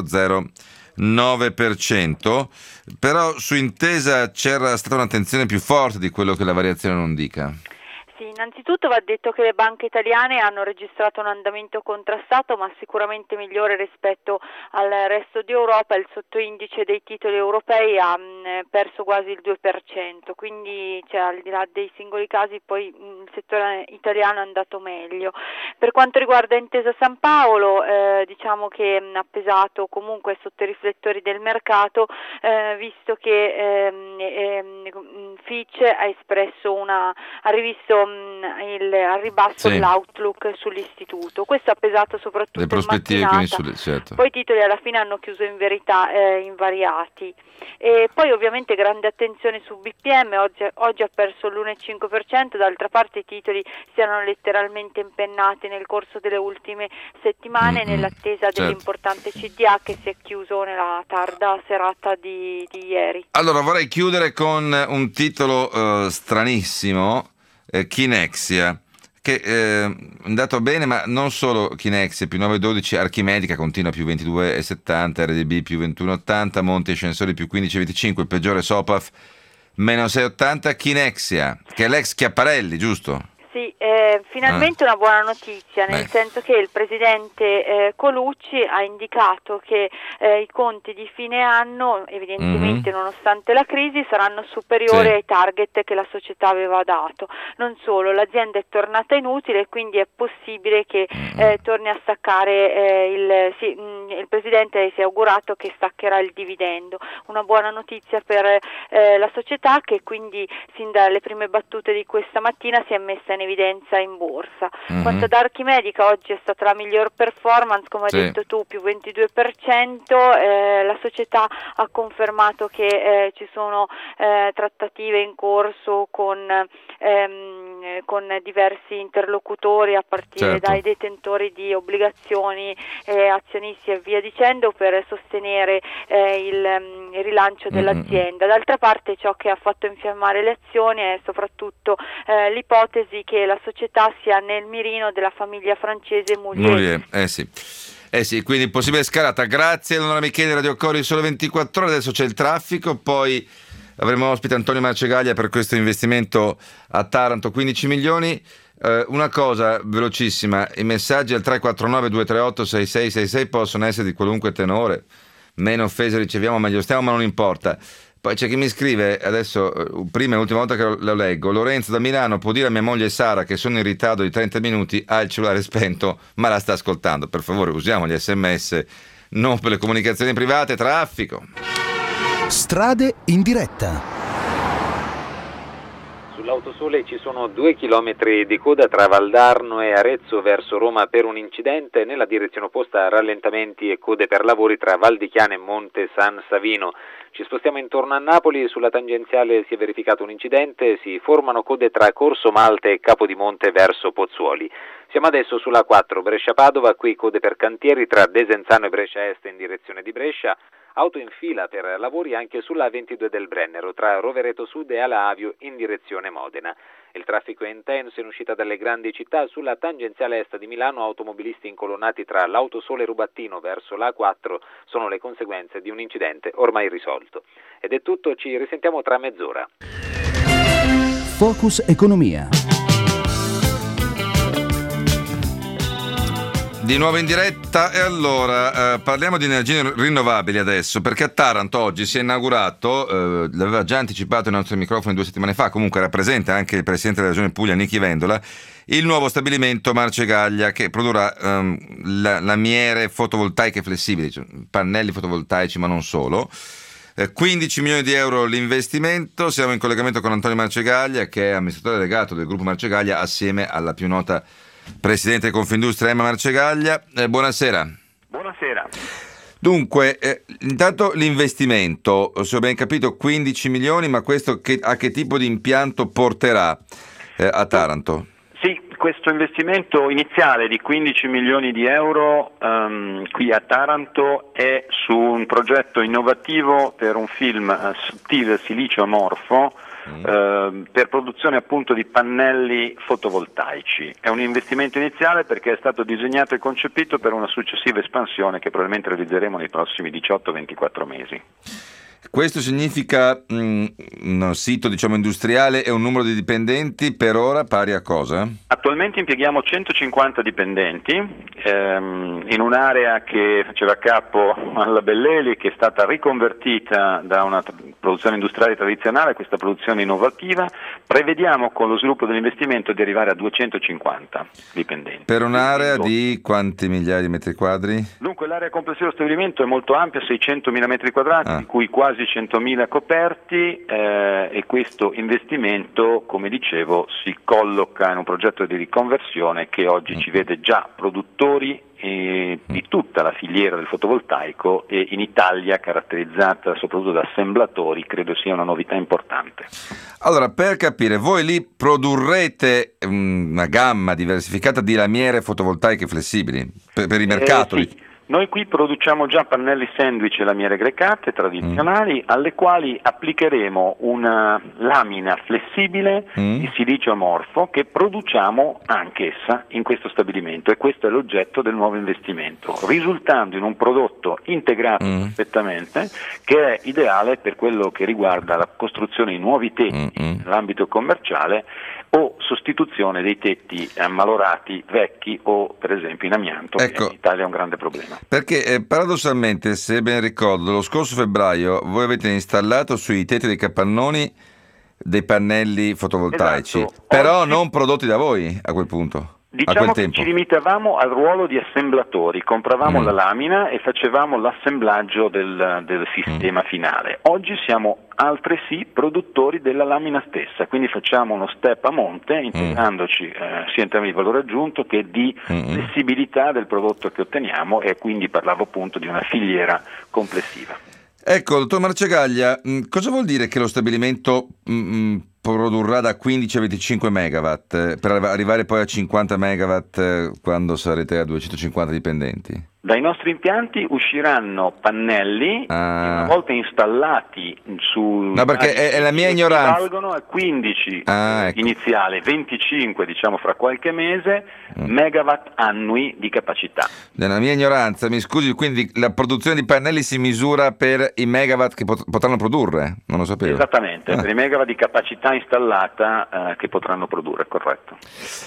S2: 0,09%, però su Intesa c'era stata un'attenzione più forte di quello che la variazione non dica.
S7: Sì, innanzitutto va detto che le banche italiane hanno registrato un andamento contrastato, ma sicuramente migliore rispetto al resto di Europa. Il sottoindice dei titoli europei ha perso quasi il 2%, quindi al di là dei singoli casi poi il settore italiano è andato meglio. Per quanto riguarda Intesa San Paolo, diciamo che ha pesato comunque sotto i riflettori del mercato, visto che Fitch ha rivisto al ribasso l'outlook sull'istituto. Questo ha pesato soprattutto
S2: le prospettive,
S7: in mattinata.
S2: Certo.
S7: Poi i titoli alla fine hanno chiuso in verità invariati. E poi ovviamente grande attenzione su BPM, oggi ha perso l'1,5%, d'altra parte i titoli si erano letteralmente impennati nel corso delle ultime settimane nell'attesa dell'importante CDA che si è chiuso nella tarda serata di ieri.
S2: Allora vorrei chiudere con un titolo stranissimo, Kinexia, che è andato bene, ma non solo Kinexia, più 9,12, Archimedica continua più 22,70, RDB più 21,80, Monti Ascensori più 15,25, il peggiore Sopaf meno 6,80, Kinexia, che è l'ex Chiapparelli, giusto?
S7: Sì, finalmente una buona notizia, nel senso che il presidente Colucci ha indicato che i conti di fine anno, evidentemente nonostante la crisi, saranno superiori ai target che la società aveva dato. Non solo, l'azienda è tornata in utile e quindi è possibile che torni a staccare il presidente si è augurato che staccherà il dividendo. Una buona notizia per la società, che quindi sin dalle prime battute di questa mattina si è messa in evidenza in borsa. Quanto ad Archimedica, oggi è stata la miglior performance, come hai detto tu, più 22%. La società ha confermato che ci sono trattative in corso con diversi interlocutori, a partire dai detentori di obbligazioni, azionisti e via dicendo, per sostenere il rilancio dell'azienda. D'altra parte, ciò che ha fatto infiammare le azioni è soprattutto l'ipotesi che la società sia nel mirino della famiglia francese Moulier.
S2: Sì, quindi possibile scalata. Grazie Eleonora Micheli, Radio Cori, Sole 24 Ore. Adesso c'è il traffico, poi avremo ospite Antonio Marcegaglia per questo investimento a Taranto, 15 milioni. Una cosa velocissima, i messaggi al 349 238 6666 possono essere di qualunque tenore, meno offese riceviamo meglio stiamo, ma non importa. Poi c'è chi mi scrive, adesso prima e l'ultima volta che lo leggo: Lorenzo da Milano, può dire a mia moglie Sara che sono in ritardo di 30 minuti, ha il cellulare spento ma la sta ascoltando. Per favore usiamo gli SMS non per le comunicazioni private. Traffico.
S1: Strade in diretta.
S8: Sull'Autosole ci sono 2 chilometri di coda tra Valdarno e Arezzo verso Roma per un incidente. Nella direzione opposta rallentamenti e code per lavori tra Val di Chiana e Monte San Savino. Ci spostiamo intorno a Napoli, sulla tangenziale si è verificato un incidente, si formano code tra Corso Malte e Capodimonte verso Pozzuoli. Siamo adesso sulla 4 Brescia-Padova, qui code per cantieri tra Desenzano e Brescia Est in direzione di Brescia. Auto in fila per lavori anche sulla 22 del Brennero tra Rovereto Sud e Ala Avio in direzione Modena. Il traffico è intenso in uscita dalle grandi città. Sulla tangenziale est di Milano, automobilisti incolonnati tra l'Autosole e Rubattino verso la A4 sono le conseguenze di un incidente ormai risolto. Ed è tutto, ci risentiamo tra mezz'ora.
S1: Focus Economia.
S2: Di nuovo in diretta, e allora parliamo di energie rinnovabili adesso, perché a Taranto oggi si è inaugurato, l'aveva già anticipato ai nostri microfoni 2 settimane fa, comunque era presente anche il presidente della regione Puglia Nichi Vendola, il nuovo stabilimento Marcegaglia che produrrà lamiere fotovoltaiche flessibili, cioè pannelli fotovoltaici ma non solo. 15 milioni di euro l'investimento. Siamo in collegamento con Antonio Marcegaglia, che è amministratore delegato del gruppo Marcegaglia, assieme alla più nota presidente di Confindustria Emma Marcegaglia. Buonasera.
S9: Buonasera.
S2: Dunque, intanto l'investimento, se ho ben capito 15 milioni, ma questo a che tipo di impianto porterà a Taranto?
S9: Sì, questo investimento iniziale di 15 milioni di euro qui a Taranto è su un progetto innovativo per un film sottile silicio amorfo per produzione appunto di pannelli fotovoltaici. È un investimento iniziale perché è stato disegnato e concepito per una successiva espansione che probabilmente realizzeremo nei prossimi 18-24 mesi.
S2: Questo significa un sito industriale e un numero di dipendenti per ora pari a cosa?
S9: Attualmente impieghiamo 150 dipendenti in un'area che faceva capo alla Belleli, che è stata riconvertita da una produzione industriale tradizionale a questa produzione innovativa. Prevediamo con lo sviluppo dell'investimento di arrivare a 250 dipendenti.
S2: Per un'area di quanti migliaia di metri quadri?
S9: Dunque l'area complessiva dello stabilimento è molto ampia, 600.000 metri quadrati, di cui quasi 100.000 coperti, e questo investimento, come dicevo, si colloca in un progetto di riconversione che oggi ci vede già produttori di tutta la filiera del fotovoltaico, e in Italia caratterizzata soprattutto da assemblatori. Credo sia una novità importante.
S2: Allora, per capire, voi lì produrrete una gamma diversificata di lamiere fotovoltaiche flessibili per il mercato?
S9: Sì. Noi qui produciamo già pannelli sandwich e lamiere grecate tradizionali, alle quali applicheremo una lamina flessibile di silicio amorfo che produciamo anch'essa in questo stabilimento, e questo è l'oggetto del nuovo investimento, risultando in un prodotto integrato perfettamente, che è ideale per quello che riguarda la costruzione di nuovi tetti nell'ambito commerciale o sostituzione dei tetti ammalorati vecchi o per esempio in amianto, che in Italia è un grande problema.
S2: Perché paradossalmente, se ben ricordo, lo scorso febbraio voi avete installato sui tetti dei capannoni dei pannelli fotovoltaici, però non prodotti da voi a quel punto.
S9: Diciamo che ci limitavamo al ruolo di assemblatori, compravamo la lamina e facevamo l'assemblaggio del sistema finale. Oggi siamo altresì produttori della lamina stessa, quindi facciamo uno step a monte integrandoci sia in termini di valore aggiunto che di flessibilità del prodotto che otteniamo, e quindi parlavo appunto di una filiera complessiva.
S2: Ecco, dottor Marcegaglia, cosa vuol dire che lo stabilimento produrrà da 15 a 25 megawatt per arrivare poi a 50 megawatt quando sarete a 250 dipendenti?
S9: Dai nostri impianti usciranno pannelli che una volta installati su...
S2: No, perché è la mia ignoranza.
S9: Valgono a 15
S2: ecco.
S9: Iniziale, 25 diciamo fra qualche mese, megawatt annui di capacità.
S2: Nella mia ignoranza, mi scusi, quindi la produzione di pannelli si misura per i megawatt che potranno produrre? Non lo sapevo.
S9: Esattamente, per i megawatt di capacità installata che potranno produrre, corretto.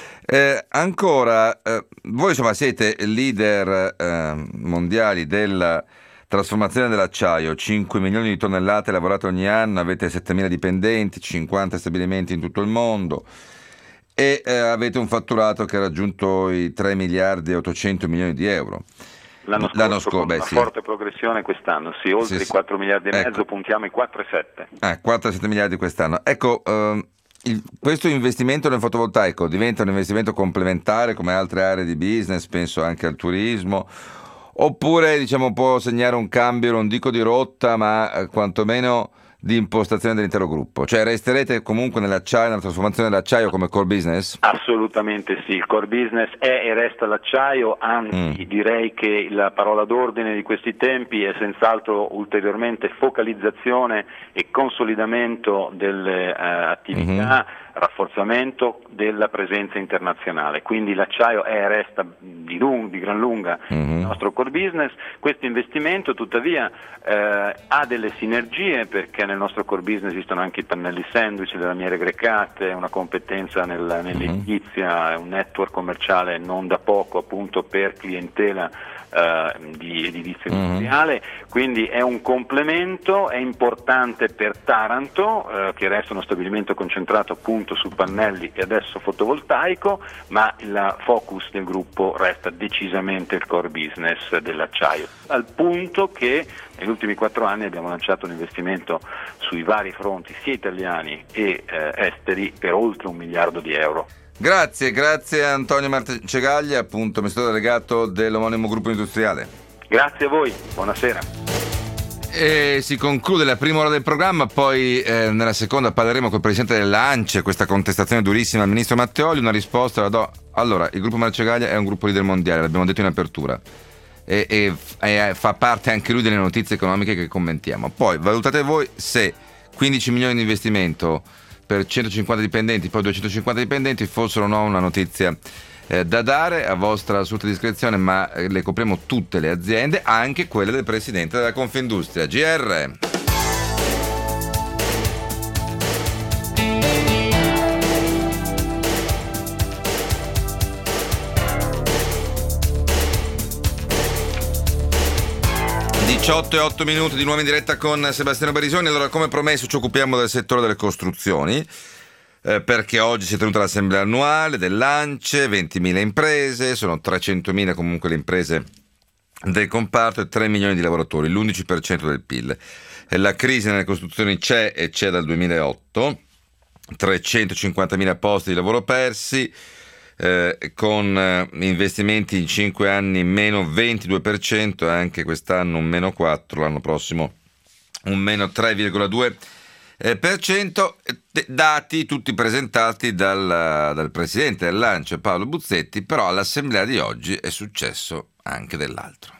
S2: Ancora, voi insomma siete leader mondiali della trasformazione dell'acciaio, 5 milioni di tonnellate lavorate ogni anno, avete 7.000 dipendenti, 50 stabilimenti in tutto il mondo e avete un fatturato che ha raggiunto i 3 miliardi e 800 milioni di euro.
S9: L'anno scorso una forte progressione quest'anno, oltre i 4 miliardi e mezzo, puntiamo ai 4,7.
S2: 4,7 miliardi quest'anno. Ecco, questo investimento nel fotovoltaico diventa un investimento complementare come altre aree di business, penso anche al turismo, oppure diciamo può segnare un cambio, non dico di rotta, ma quantomeno di impostazione dell'intero gruppo? Cioè resterete comunque nell'acciaio, nella trasformazione dell'acciaio come core business?
S9: Assolutamente sì, il core business è e resta l'acciaio, anzi direi che la parola d'ordine di questi tempi è senz'altro ulteriormente focalizzazione e consolidamento delle attività, rafforzamento della presenza internazionale, quindi l'acciaio è e resta di gran lunga il nostro core business. Questo investimento tuttavia ha delle sinergie, perché nel nostro core business esistono anche i pannelli sandwich, le lamiere grecate, una competenza nell'edilizia, un network commerciale non da poco appunto per clientela di edilizia industriale, quindi è un complemento, è importante per Taranto che resta uno stabilimento concentrato appunto su pannelli e adesso fotovoltaico, ma il focus del gruppo resta decisamente il core business dell'acciaio, al punto che negli ultimi 4 anni abbiamo lanciato un investimento sui vari fronti sia italiani e esteri per oltre 1 miliardo di euro.
S2: Grazie a Antonio Marcegaglia, appunto amministratore delegato dell'omonimo gruppo industriale.
S9: Grazie a voi, buonasera.
S2: E si conclude la prima ora del programma, poi nella seconda parleremo col presidente dell'ANCE, questa contestazione durissima al ministro Matteoli, una risposta la do. Allora, il gruppo Marcegaglia è un gruppo leader mondiale, l'abbiamo detto in apertura, e fa parte anche lui delle notizie economiche che commentiamo. Poi valutate voi se 15 milioni di investimento per 150 dipendenti, poi 250 dipendenti, fossero o no una notizia da dare, a vostra assoluta discrezione, ma le copriamo tutte le aziende, anche quelle del presidente della Confindustria. GR. 18:08 di nuovo in diretta con Sebastiano Berisoni. Allora, come promesso, ci occupiamo del settore delle costruzioni, perché oggi si è tenuta l'assemblea annuale dell'ANCE, 20.000 imprese, sono 300.000 comunque le imprese del comparto e 3 milioni di lavoratori, l'11% del PIL. La crisi nelle costruzioni c'è e c'è dal 2008, 350.000 posti di lavoro persi, con investimenti in 5 anni meno 22%, e anche quest'anno un meno 4%, l'anno prossimo un meno 3,2%, dati tutti presentati dal presidente dell'ANCE Paolo Buzzetti, però all'assemblea di oggi è successo anche dell'altro.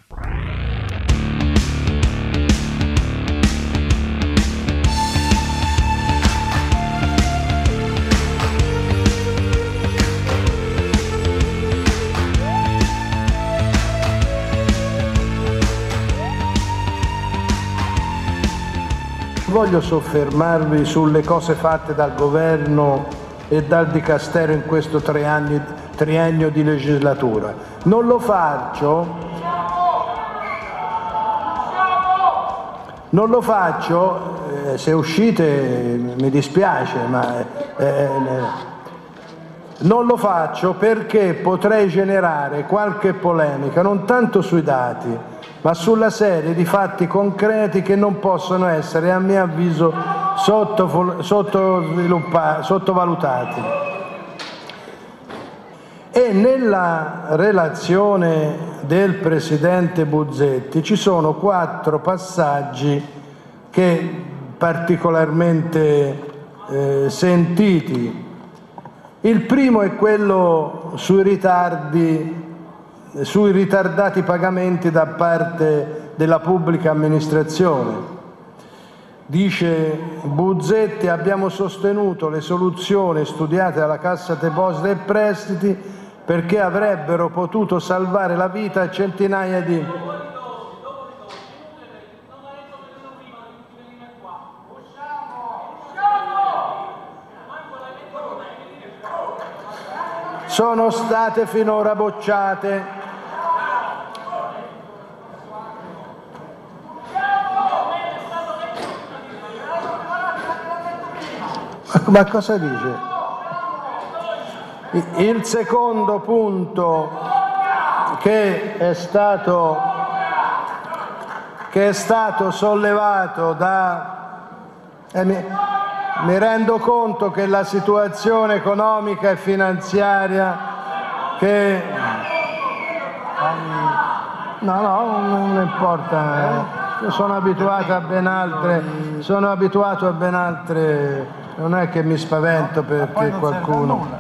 S10: Voglio soffermarvi sulle cose fatte dal governo e dal Dicastero in questo triennio di legislatura. Non lo faccio, se uscite mi dispiace, ma Non lo faccio perché potrei generare qualche polemica, non tanto sui dati, ma sulla serie di fatti concreti che non possono essere, a mio avviso, sottovalutati. E nella relazione del Presidente Buzzetti ci sono 4 passaggi che particolarmente sentiti. Il primo è quello sui ritardati pagamenti da parte della pubblica amministrazione. Dice Buzzetti: abbiamo sostenuto le soluzioni studiate dalla Cassa Depositi e Prestiti perché avrebbero potuto salvare la vita a centinaia di... sono state finora bocciate. Ma cosa dice? Il secondo punto che è stato sollevato mi rendo conto che la situazione economica e finanziaria che... No, non importa. Io sono abituato a ben altre... Non è che mi spavento perché qualcuno...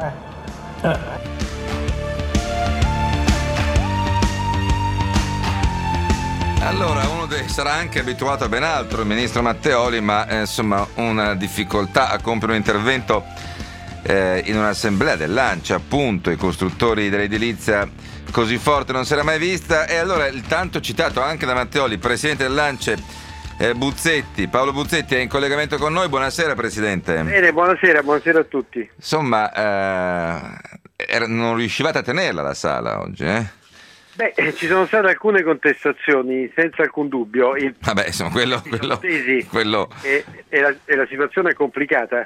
S2: Allora, sarà anche abituato a ben altro il ministro Matteoli, ma insomma una difficoltà a compiere un intervento in un'assemblea dell'ANCI, appunto, i costruttori dell'edilizia, così forte non si era mai vista. E allora il tanto citato anche da Matteoli, presidente dell'ANCI, Buzzetti, Paolo Buzzetti, è in collegamento con noi. Buonasera, Presidente.
S11: Bene, buonasera a tutti.
S2: Insomma, non riuscivate a tenerla la sala oggi,
S11: Beh, ci sono state alcune contestazioni, senza alcun dubbio.
S2: Vabbè, insomma, quello...
S11: E la situazione è complicata.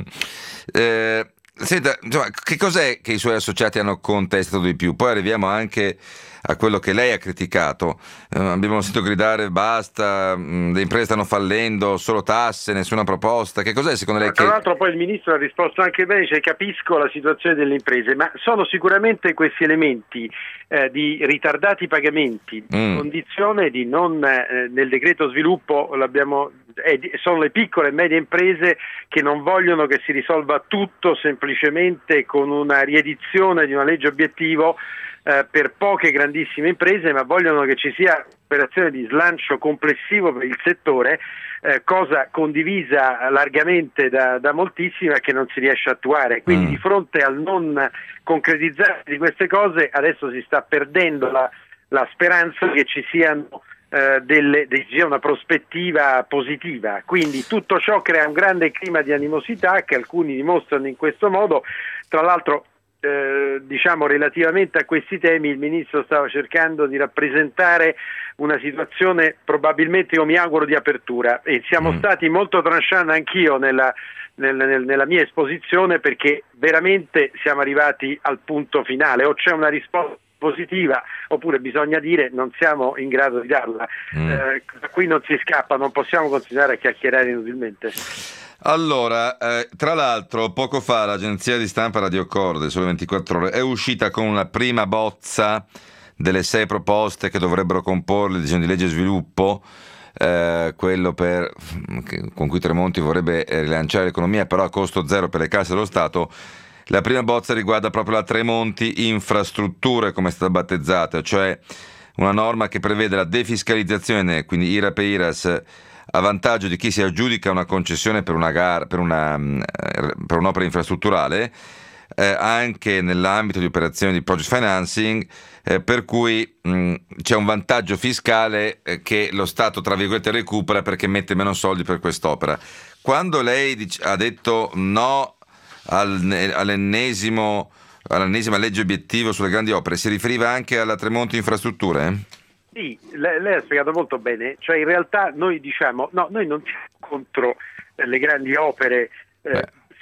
S2: Senta, insomma, che cos'è che i suoi associati hanno contestato di più? Poi arriviamo anche a quello che lei ha criticato. Abbiamo sentito gridare basta, le imprese stanno fallendo, solo tasse, nessuna proposta. Che cos'è secondo lei?
S11: Tra l'altro poi il Ministro ha risposto anche bene, cioè capisco la situazione delle imprese, ma sono sicuramente questi elementi di ritardati pagamenti, condizione di non, nel decreto sviluppo sono le piccole e medie imprese che non vogliono che si risolva tutto semplicemente con una riedizione di una legge obiettivo per poche grandissime imprese, ma vogliono che ci sia un'operazione di slancio complessivo per il settore, cosa condivisa largamente da moltissimi ma che non si riesce a attuare. Quindi di fronte al non concretizzare di queste cose adesso si sta perdendo la speranza che ci siano sia una prospettiva positiva. Quindi tutto ciò crea un grande clima di animosità che alcuni dimostrano in questo modo. Tra l'altro relativamente a questi temi il Ministro stava cercando di rappresentare una situazione probabilmente, io mi auguro, di apertura, e siamo stati molto tranchant anch'io nella mia esposizione, perché veramente siamo arrivati al punto finale: o c'è una risposta positiva oppure bisogna dire non siamo in grado di darla. Qui non si scappa, non possiamo continuare a chiacchierare inutilmente.
S2: Allora, tra l'altro poco fa l'agenzia di stampa Radio Corde, Sole 24 Ore, è uscita con una prima bozza delle 6 proposte che dovrebbero comporre il disegno di legge sviluppo, quello con cui Tremonti vorrebbe rilanciare l'economia, però a costo zero per le casse dello Stato. La prima bozza riguarda proprio la Tremonti Infrastrutture, come è stata battezzata, cioè una norma che prevede la defiscalizzazione, quindi IRAP e IRAS, a vantaggio di chi si aggiudica una concessione per un'opera infrastrutturale, anche nell'ambito di operazioni di project financing, per cui c'è un vantaggio fiscale che lo Stato, tra virgolette, recupera perché mette meno soldi per quest'opera. Quando lei ha detto no all'ennesima legge obiettivo sulle grandi opere, si riferiva anche alla Tremonti Infrastrutture?
S11: Sì, lei ha spiegato molto bene, cioè in realtà noi diciamo no, noi non siamo contro le grandi opere,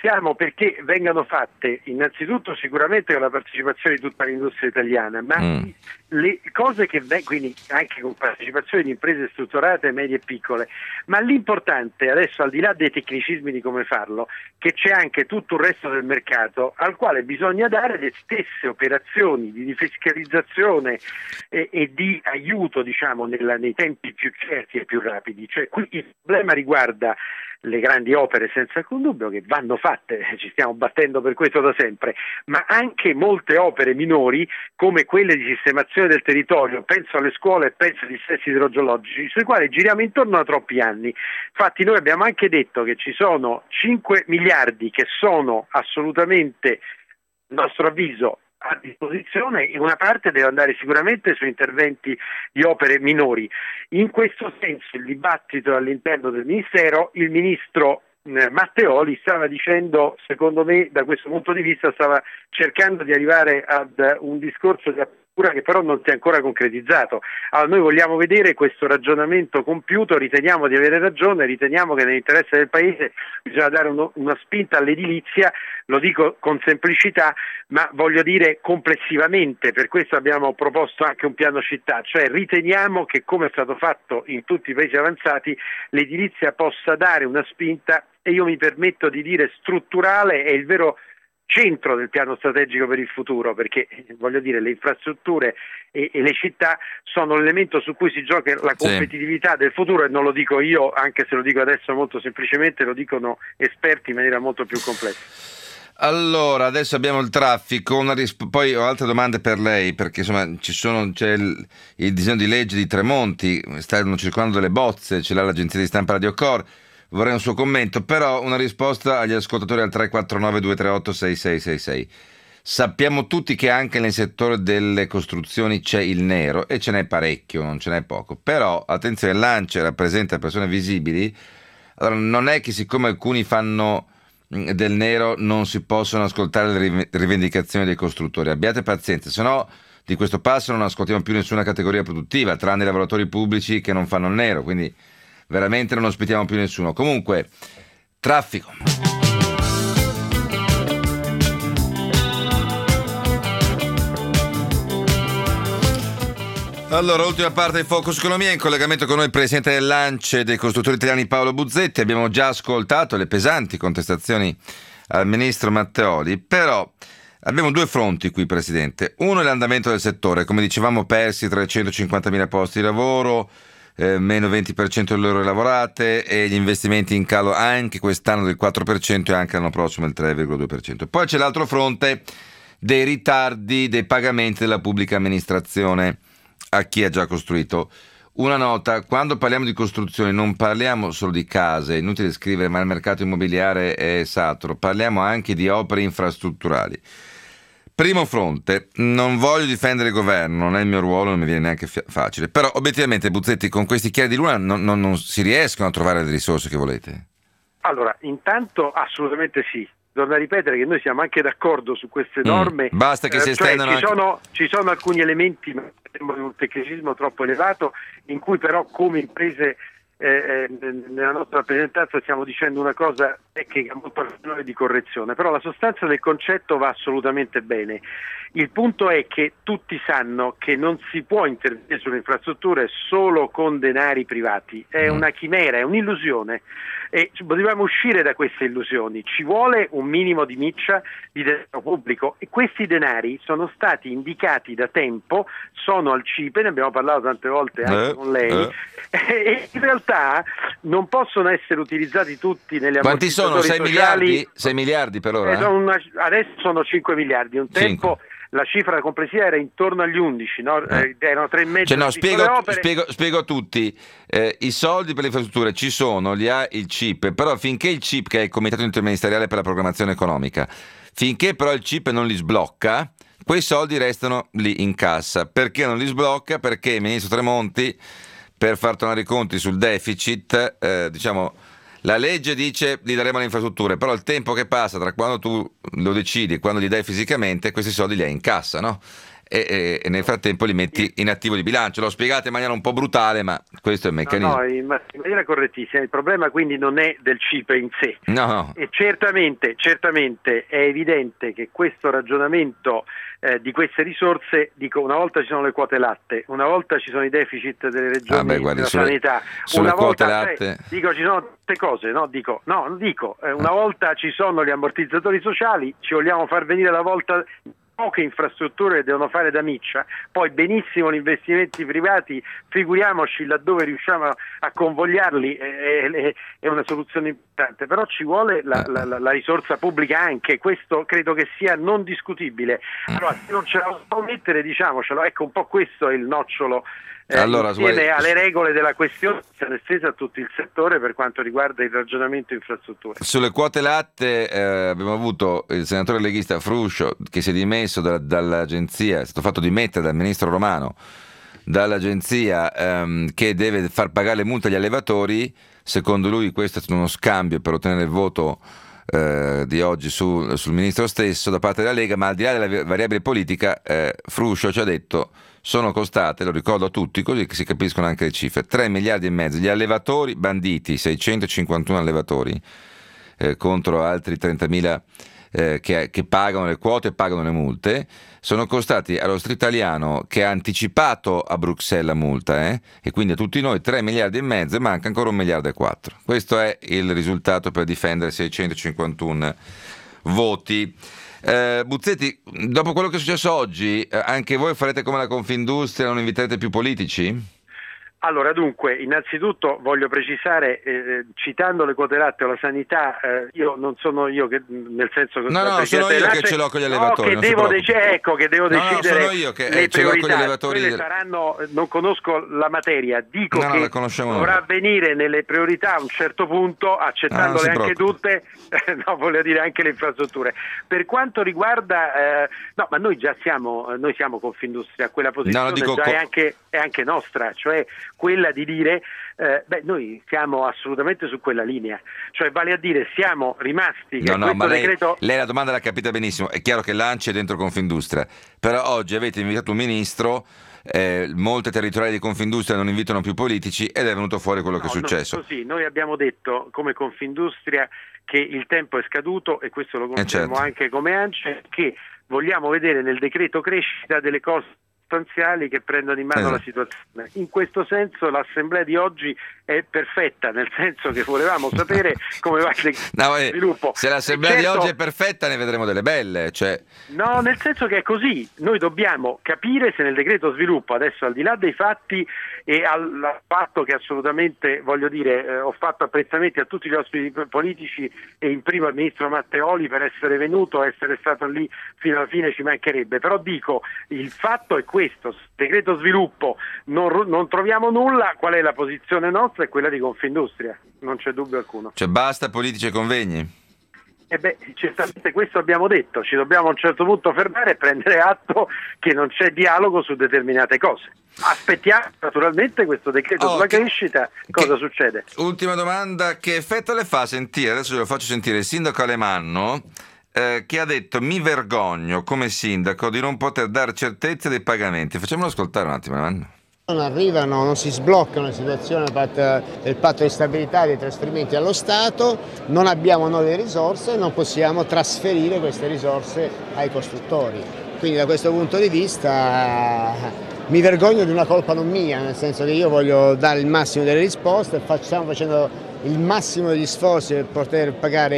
S11: siamo perché vengano fatte innanzitutto sicuramente con la partecipazione di tutta l'industria italiana, ma le cose che quindi anche con partecipazione di imprese strutturate, medie e piccole, ma l'importante adesso, al di là dei tecnicismi di come farlo, che c'è anche tutto il resto del mercato al quale bisogna dare le stesse operazioni di defiscalizzazione e di aiuto, diciamo, nei tempi più certi e più rapidi. Cioè qui il problema riguarda le grandi opere senza alcun dubbio che vanno fatte, ci stiamo battendo per questo da sempre, ma anche molte opere minori come quelle di sistemazione del territorio, penso alle scuole e penso agli stessi idrogeologici, sui quali giriamo intorno da troppi anni. Infatti noi abbiamo anche detto che ci sono 5 miliardi che sono assolutamente, a nostro avviso, a disposizione, e una parte deve andare sicuramente su interventi di opere minori. In questo senso il dibattito all'interno del Ministero, il Ministro Matteoli stava dicendo, secondo me da questo punto di vista stava cercando di arrivare ad un discorso di apertura che però non si è ancora concretizzato. Allora noi vogliamo vedere questo ragionamento compiuto, riteniamo di avere ragione, riteniamo che nell'interesse del Paese bisogna dare una spinta all'edilizia, lo dico con semplicità, ma voglio dire complessivamente. Per questo abbiamo proposto anche un piano città, cioè riteniamo che, come è stato fatto in tutti i paesi avanzati, l'edilizia possa dare una spinta, e io mi permetto di dire strutturale, è il vero centro del piano strategico per il futuro, perché voglio dire le infrastrutture e le città sono l'elemento su cui si gioca la competitività del futuro, e non lo dico io, anche se lo dico adesso molto semplicemente, lo dicono esperti in maniera molto più complessa.
S2: Allora, adesso abbiamo il traffico, poi ho altre domande per lei, perché insomma c'è il disegno di legge di Tremonti, stanno circolando delle bozze, ce l'ha l'agenzia di stampa Radio Cor. Vorrei un suo commento, però una risposta agli ascoltatori al 349-238-6666. Sappiamo tutti che anche nel settore delle costruzioni c'è il nero, e ce n'è parecchio, non ce n'è poco. Però, attenzione, l'ANCE rappresenta persone visibili, allora non è che siccome alcuni fanno del nero non si possono ascoltare le rivendicazioni dei costruttori. Abbiate pazienza, se no di questo passo non ascoltiamo più nessuna categoria produttiva, tranne i lavoratori pubblici che non fanno il nero, quindi veramente non ospitiamo più nessuno. Comunque, traffico. Allora, ultima parte di Focus Economia, in collegamento con noi il presidente dell'ANCE dei costruttori italiani Paolo Buzzetti. Abbiamo già ascoltato le pesanti contestazioni al ministro Matteoli, però abbiamo due fronti qui, presidente. Uno è l'andamento del settore, come dicevamo persi 350.000 posti di lavoro, meno 20% delle ore lavorate, e gli investimenti in calo anche quest'anno del 4% e anche l'anno prossimo del 3,2%. Poi c'è l'altro fronte dei ritardi dei pagamenti della pubblica amministrazione a chi ha già costruito. Una nota: quando parliamo di costruzioni non parliamo solo di case, è inutile scrivere ma il mercato immobiliare è saturo, parliamo anche di opere infrastrutturali. Primo fronte, non voglio difendere il governo, non è il mio ruolo, non mi viene neanche facile, però obiettivamente, Buzzetti, con questi chiari di luna non si riescono a trovare le risorse che volete?
S11: Allora, intanto assolutamente sì. Torno a ripetere che noi siamo anche d'accordo su queste norme.
S2: Basta che si estendano
S11: ci sono alcuni elementi, ma di un tecnicismo troppo elevato, in cui però come imprese nella nostra rappresentanza stiamo dicendo una cosa tecnica molto ragionevole di correzione, però la sostanza del concetto va assolutamente bene. Il punto è che tutti sanno che non si può intervenire sulle infrastrutture solo con denari privati, è una chimera, è un'illusione, e dobbiamo uscire da queste illusioni. Ci vuole un minimo di miccia di denaro pubblico, e questi denari sono stati indicati da tempo, sono al CIPE, ne abbiamo parlato tante volte anche con lei, e in realtà non possono essere utilizzati tutti negli ammortizzatori sociali.
S2: Quanti sono? 6 miliardi? 6 miliardi per ora?
S11: Adesso sono 5 miliardi, un tempo la cifra complessiva era intorno agli 11, no? Erano 3,5.
S2: Spiego a tutti, i soldi per le infrastrutture ci sono, li ha il CIPE, però finché il CIPE, che è il Comitato Interministeriale per la Programmazione Economica, finché però il CIPE non li sblocca, quei soldi restano lì in cassa. Perché non li sblocca? Perché il ministro Tremonti, per far tornare i conti sul deficit, la legge dice li daremo alle infrastrutture, però il tempo che passa tra quando tu lo decidi e quando li dai fisicamente, questi soldi li hai in cassa, no? e nel frattempo li metti in attivo di bilancio. L'ho spiegato in maniera un po' brutale, ma questo è il meccanismo.
S11: No, in maniera correttissima. Il problema quindi non è del CIPE in sé.
S2: No.
S11: E certamente è evidente che questo ragionamento di queste risorse, dico, una volta ci sono le quote latte, una volta ci sono i deficit delle regioni della sanità, una volta
S2: latte...
S11: dico ci sono tante cose, una volta ci sono gli ammortizzatori sociali, ci vogliamo far venire la volta poche infrastrutture che devono fare da miccia, poi benissimo gli investimenti privati, figuriamoci laddove riusciamo a convogliarli, è una soluzione importante, però ci vuole la risorsa pubblica anche, questo credo che sia non discutibile. Allora, se non ce la possiamo mettere, diciamocelo, ecco, un po' questo è il nocciolo. Insieme alle regole della questione si è estesa a tutto il settore per quanto riguarda il ragionamento infrastrutture.
S2: Sulle quote latte abbiamo avuto il senatore leghista Fruscio che si è dimesso dall'agenzia, è stato fatto dimettere dal ministro Romano dall'agenzia che deve far pagare le multe agli allevatori. Secondo lui questo è uno scambio per ottenere il voto di oggi sul ministro stesso da parte della Lega, ma al di là della variabile politica Fruscio ci ha detto sono costate, lo ricordo a tutti così che si capiscono anche le cifre, 3 miliardi e mezzo. Gli allevatori banditi, 651 allevatori contro altri 30.000 che pagano le quote e pagano le multe, sono costati allo Stato italiano, che ha anticipato a Bruxelles la multa e quindi a tutti noi 3 miliardi e mezzo e manca ancora 1 miliardo e 4. Questo è il risultato per difendere 651 voti. Buzzetti, dopo quello che è successo oggi, anche voi farete come la Confindustria, non inviterete più politici?
S11: Allora, dunque, innanzitutto voglio precisare, citando le quote latte o la sanità, io non sono io che, nel senso che
S2: sono io che ce l'ho con gli allevatori.
S11: Che devo decidere
S2: sono io che
S11: le
S2: ce l'ho con gli
S11: priorità.
S2: allevatori.
S11: Quelle saranno, non conosco la materia, dico che
S2: dovrà
S11: noi avvenire nelle priorità a un certo punto, accettandole anche tutte, voglio dire anche le infrastrutture. Per quanto riguarda, ma noi già siamo Confindustria, quella posizione è anche nostra, cioè quella di dire noi siamo assolutamente su quella linea, cioè vale a dire siamo rimasti decreto...
S2: lei la domanda l'ha capita benissimo, è chiaro che l'ANCI è dentro Confindustria, però oggi avete invitato un ministro, molte territoriali di Confindustria non invitano più politici ed è venuto fuori quello che è successo.
S11: Così, noi abbiamo detto come Confindustria che il tempo è scaduto e questo lo confermo anche come ANCI, che vogliamo vedere nel decreto crescita delle cose sostanziali che prendono in mano la situazione. In questo senso l'assemblea di oggi è perfetta, nel senso che volevamo sapere come va il sviluppo.
S2: Se l'assemblea di oggi è perfetta ne vedremo delle belle,
S11: No, nel senso che è così. Noi dobbiamo capire se nel decreto sviluppo, adesso al di là dei fatti e al fatto che assolutamente, voglio dire, ho fatto apprezzamenti a tutti gli ospiti politici e in primo al ministro Matteoli per essere venuto, essere stato lì fino alla fine, ci mancherebbe, però dico, il fatto è questo: decreto sviluppo non troviamo nulla, qual è la posizione nostra? È quella di Confindustria, non c'è dubbio alcuno.
S2: Basta politici e convegni?
S11: Certamente questo abbiamo detto, ci dobbiamo a un certo punto fermare e prendere atto che non c'è dialogo su determinate cose. Aspettiamo naturalmente questo decreto sulla crescita, cosa succede?
S2: Ultima domanda, che effetto le fa sentire, adesso lo faccio sentire, il sindaco Alemanno che ha detto: mi vergogno come sindaco di non poter dare certezze dei pagamenti. Facciamolo ascoltare un attimo, Alemanno.
S12: Non si sblocca una situazione del patto di stabilità e dei trasferimenti allo Stato, non abbiamo noi le risorse e non possiamo trasferire queste risorse ai costruttori. Quindi da questo punto di vista mi vergogno di una colpa non mia, nel senso che io voglio dare il massimo delle risposte, stiamo facendo il massimo degli sforzi per poter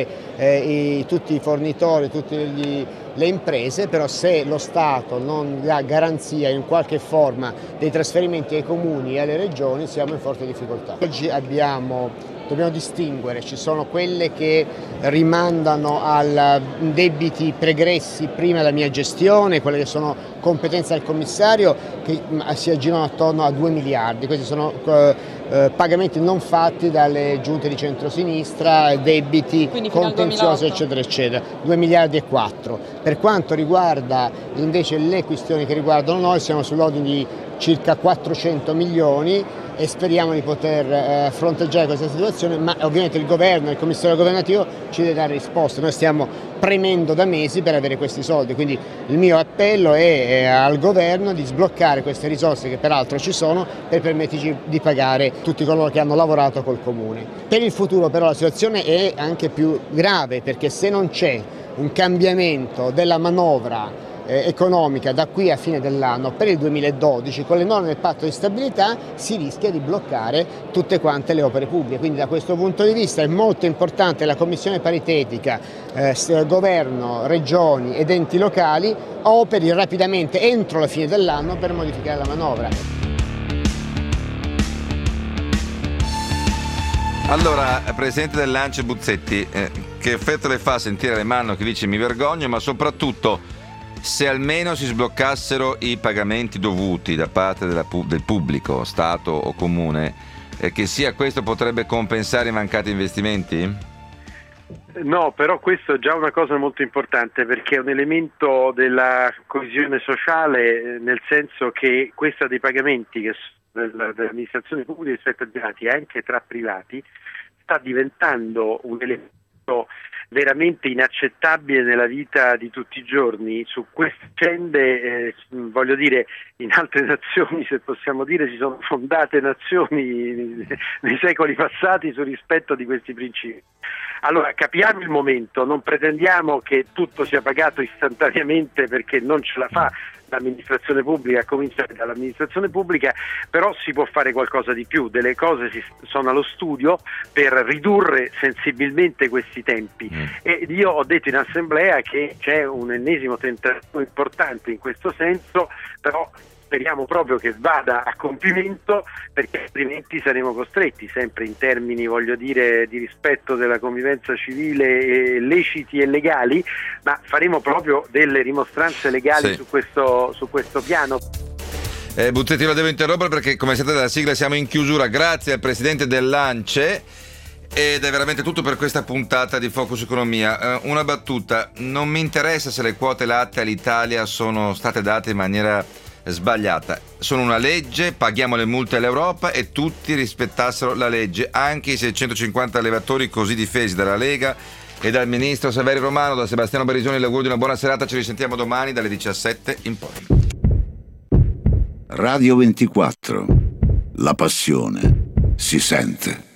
S12: pagare tutti i fornitori, tutte le imprese, però se lo Stato non dà garanzia in qualche forma dei trasferimenti ai comuni e alle regioni siamo in forte difficoltà. Oggi dobbiamo distinguere, ci sono quelle che rimandano a debiti pregressi prima della mia gestione, quelle che sono competenza del commissario, che si aggirano attorno a 2 miliardi, questi sono pagamenti non fatti dalle giunte di centrosinistra, debiti contenziosi eccetera eccetera, 2 miliardi e 4. Per quanto riguarda invece le questioni che riguardano noi, siamo sull'ordine di circa 400 milioni e speriamo di poter fronteggiare questa situazione, ma ovviamente il governo e il commissario governativo ci deve dare risposte. Noi stiamo premendo da mesi per avere questi soldi, quindi il mio appello è al governo di sbloccare queste risorse che peraltro ci sono per permetterci di pagare tutti coloro che hanno lavorato col comune. Per il futuro però la situazione è anche più grave, perché se non c'è un cambiamento della manovra economica da qui a fine dell'anno per il 2012 con le norme del patto di stabilità si rischia di bloccare tutte quante le opere pubbliche, quindi da questo punto di vista è molto importante la commissione paritetica governo, regioni ed enti locali operi rapidamente entro la fine dell'anno per modificare la manovra.
S2: Allora, presidente dell'ANCE Buzzetti, che effetto le fa sentire Alemanno che dice mi vergogno, ma soprattutto se almeno si sbloccassero i pagamenti dovuti da parte del pubblico, Stato o Comune, che sia questo potrebbe compensare i mancati investimenti?
S11: No, però questo è già una cosa molto importante, perché è un elemento della coesione sociale, nel senso che questa dei pagamenti che dell'amministrazione pubblica rispetto ai privati, anche tra privati, sta diventando un elemento veramente inaccettabile nella vita di tutti i giorni. Su queste vicende, voglio dire, in altre nazioni, se possiamo dire, si sono fondate nazioni nei secoli passati sul rispetto di questi principi. Allora, capiamo il momento, non pretendiamo che tutto sia pagato istantaneamente, perché non ce la fa l'amministrazione pubblica, a cominciare dall'amministrazione pubblica, però si può fare qualcosa di più, delle cose sono allo studio per ridurre sensibilmente questi tempi. E io ho detto in assemblea che c'è un ennesimo tentativo importante in questo senso, però speriamo proprio che vada a compimento, perché altrimenti saremo costretti, sempre in termini, voglio dire, di rispetto della convivenza civile, leciti e legali, ma faremo proprio delle rimostranze legali su questo piano.
S2: Buzzetti, lo devo interrompere perché, come siete dalla sigla, siamo in chiusura. Grazie al presidente dell'ANCE. Ed è veramente tutto per questa puntata di Focus Economia. Una battuta: non mi interessa se le quote latte all'Italia sono state date in maniera sbagliata. Sono una legge, paghiamo le multe all'Europa e tutti rispettassero la legge, anche i 650 allevatori così difesi dalla Lega e dal ministro Saverio Romano. Da Sebastiano Barisoni l'augurio di una buona serata, ci risentiamo domani dalle 17 in poi.
S13: Radio 24, la passione si sente.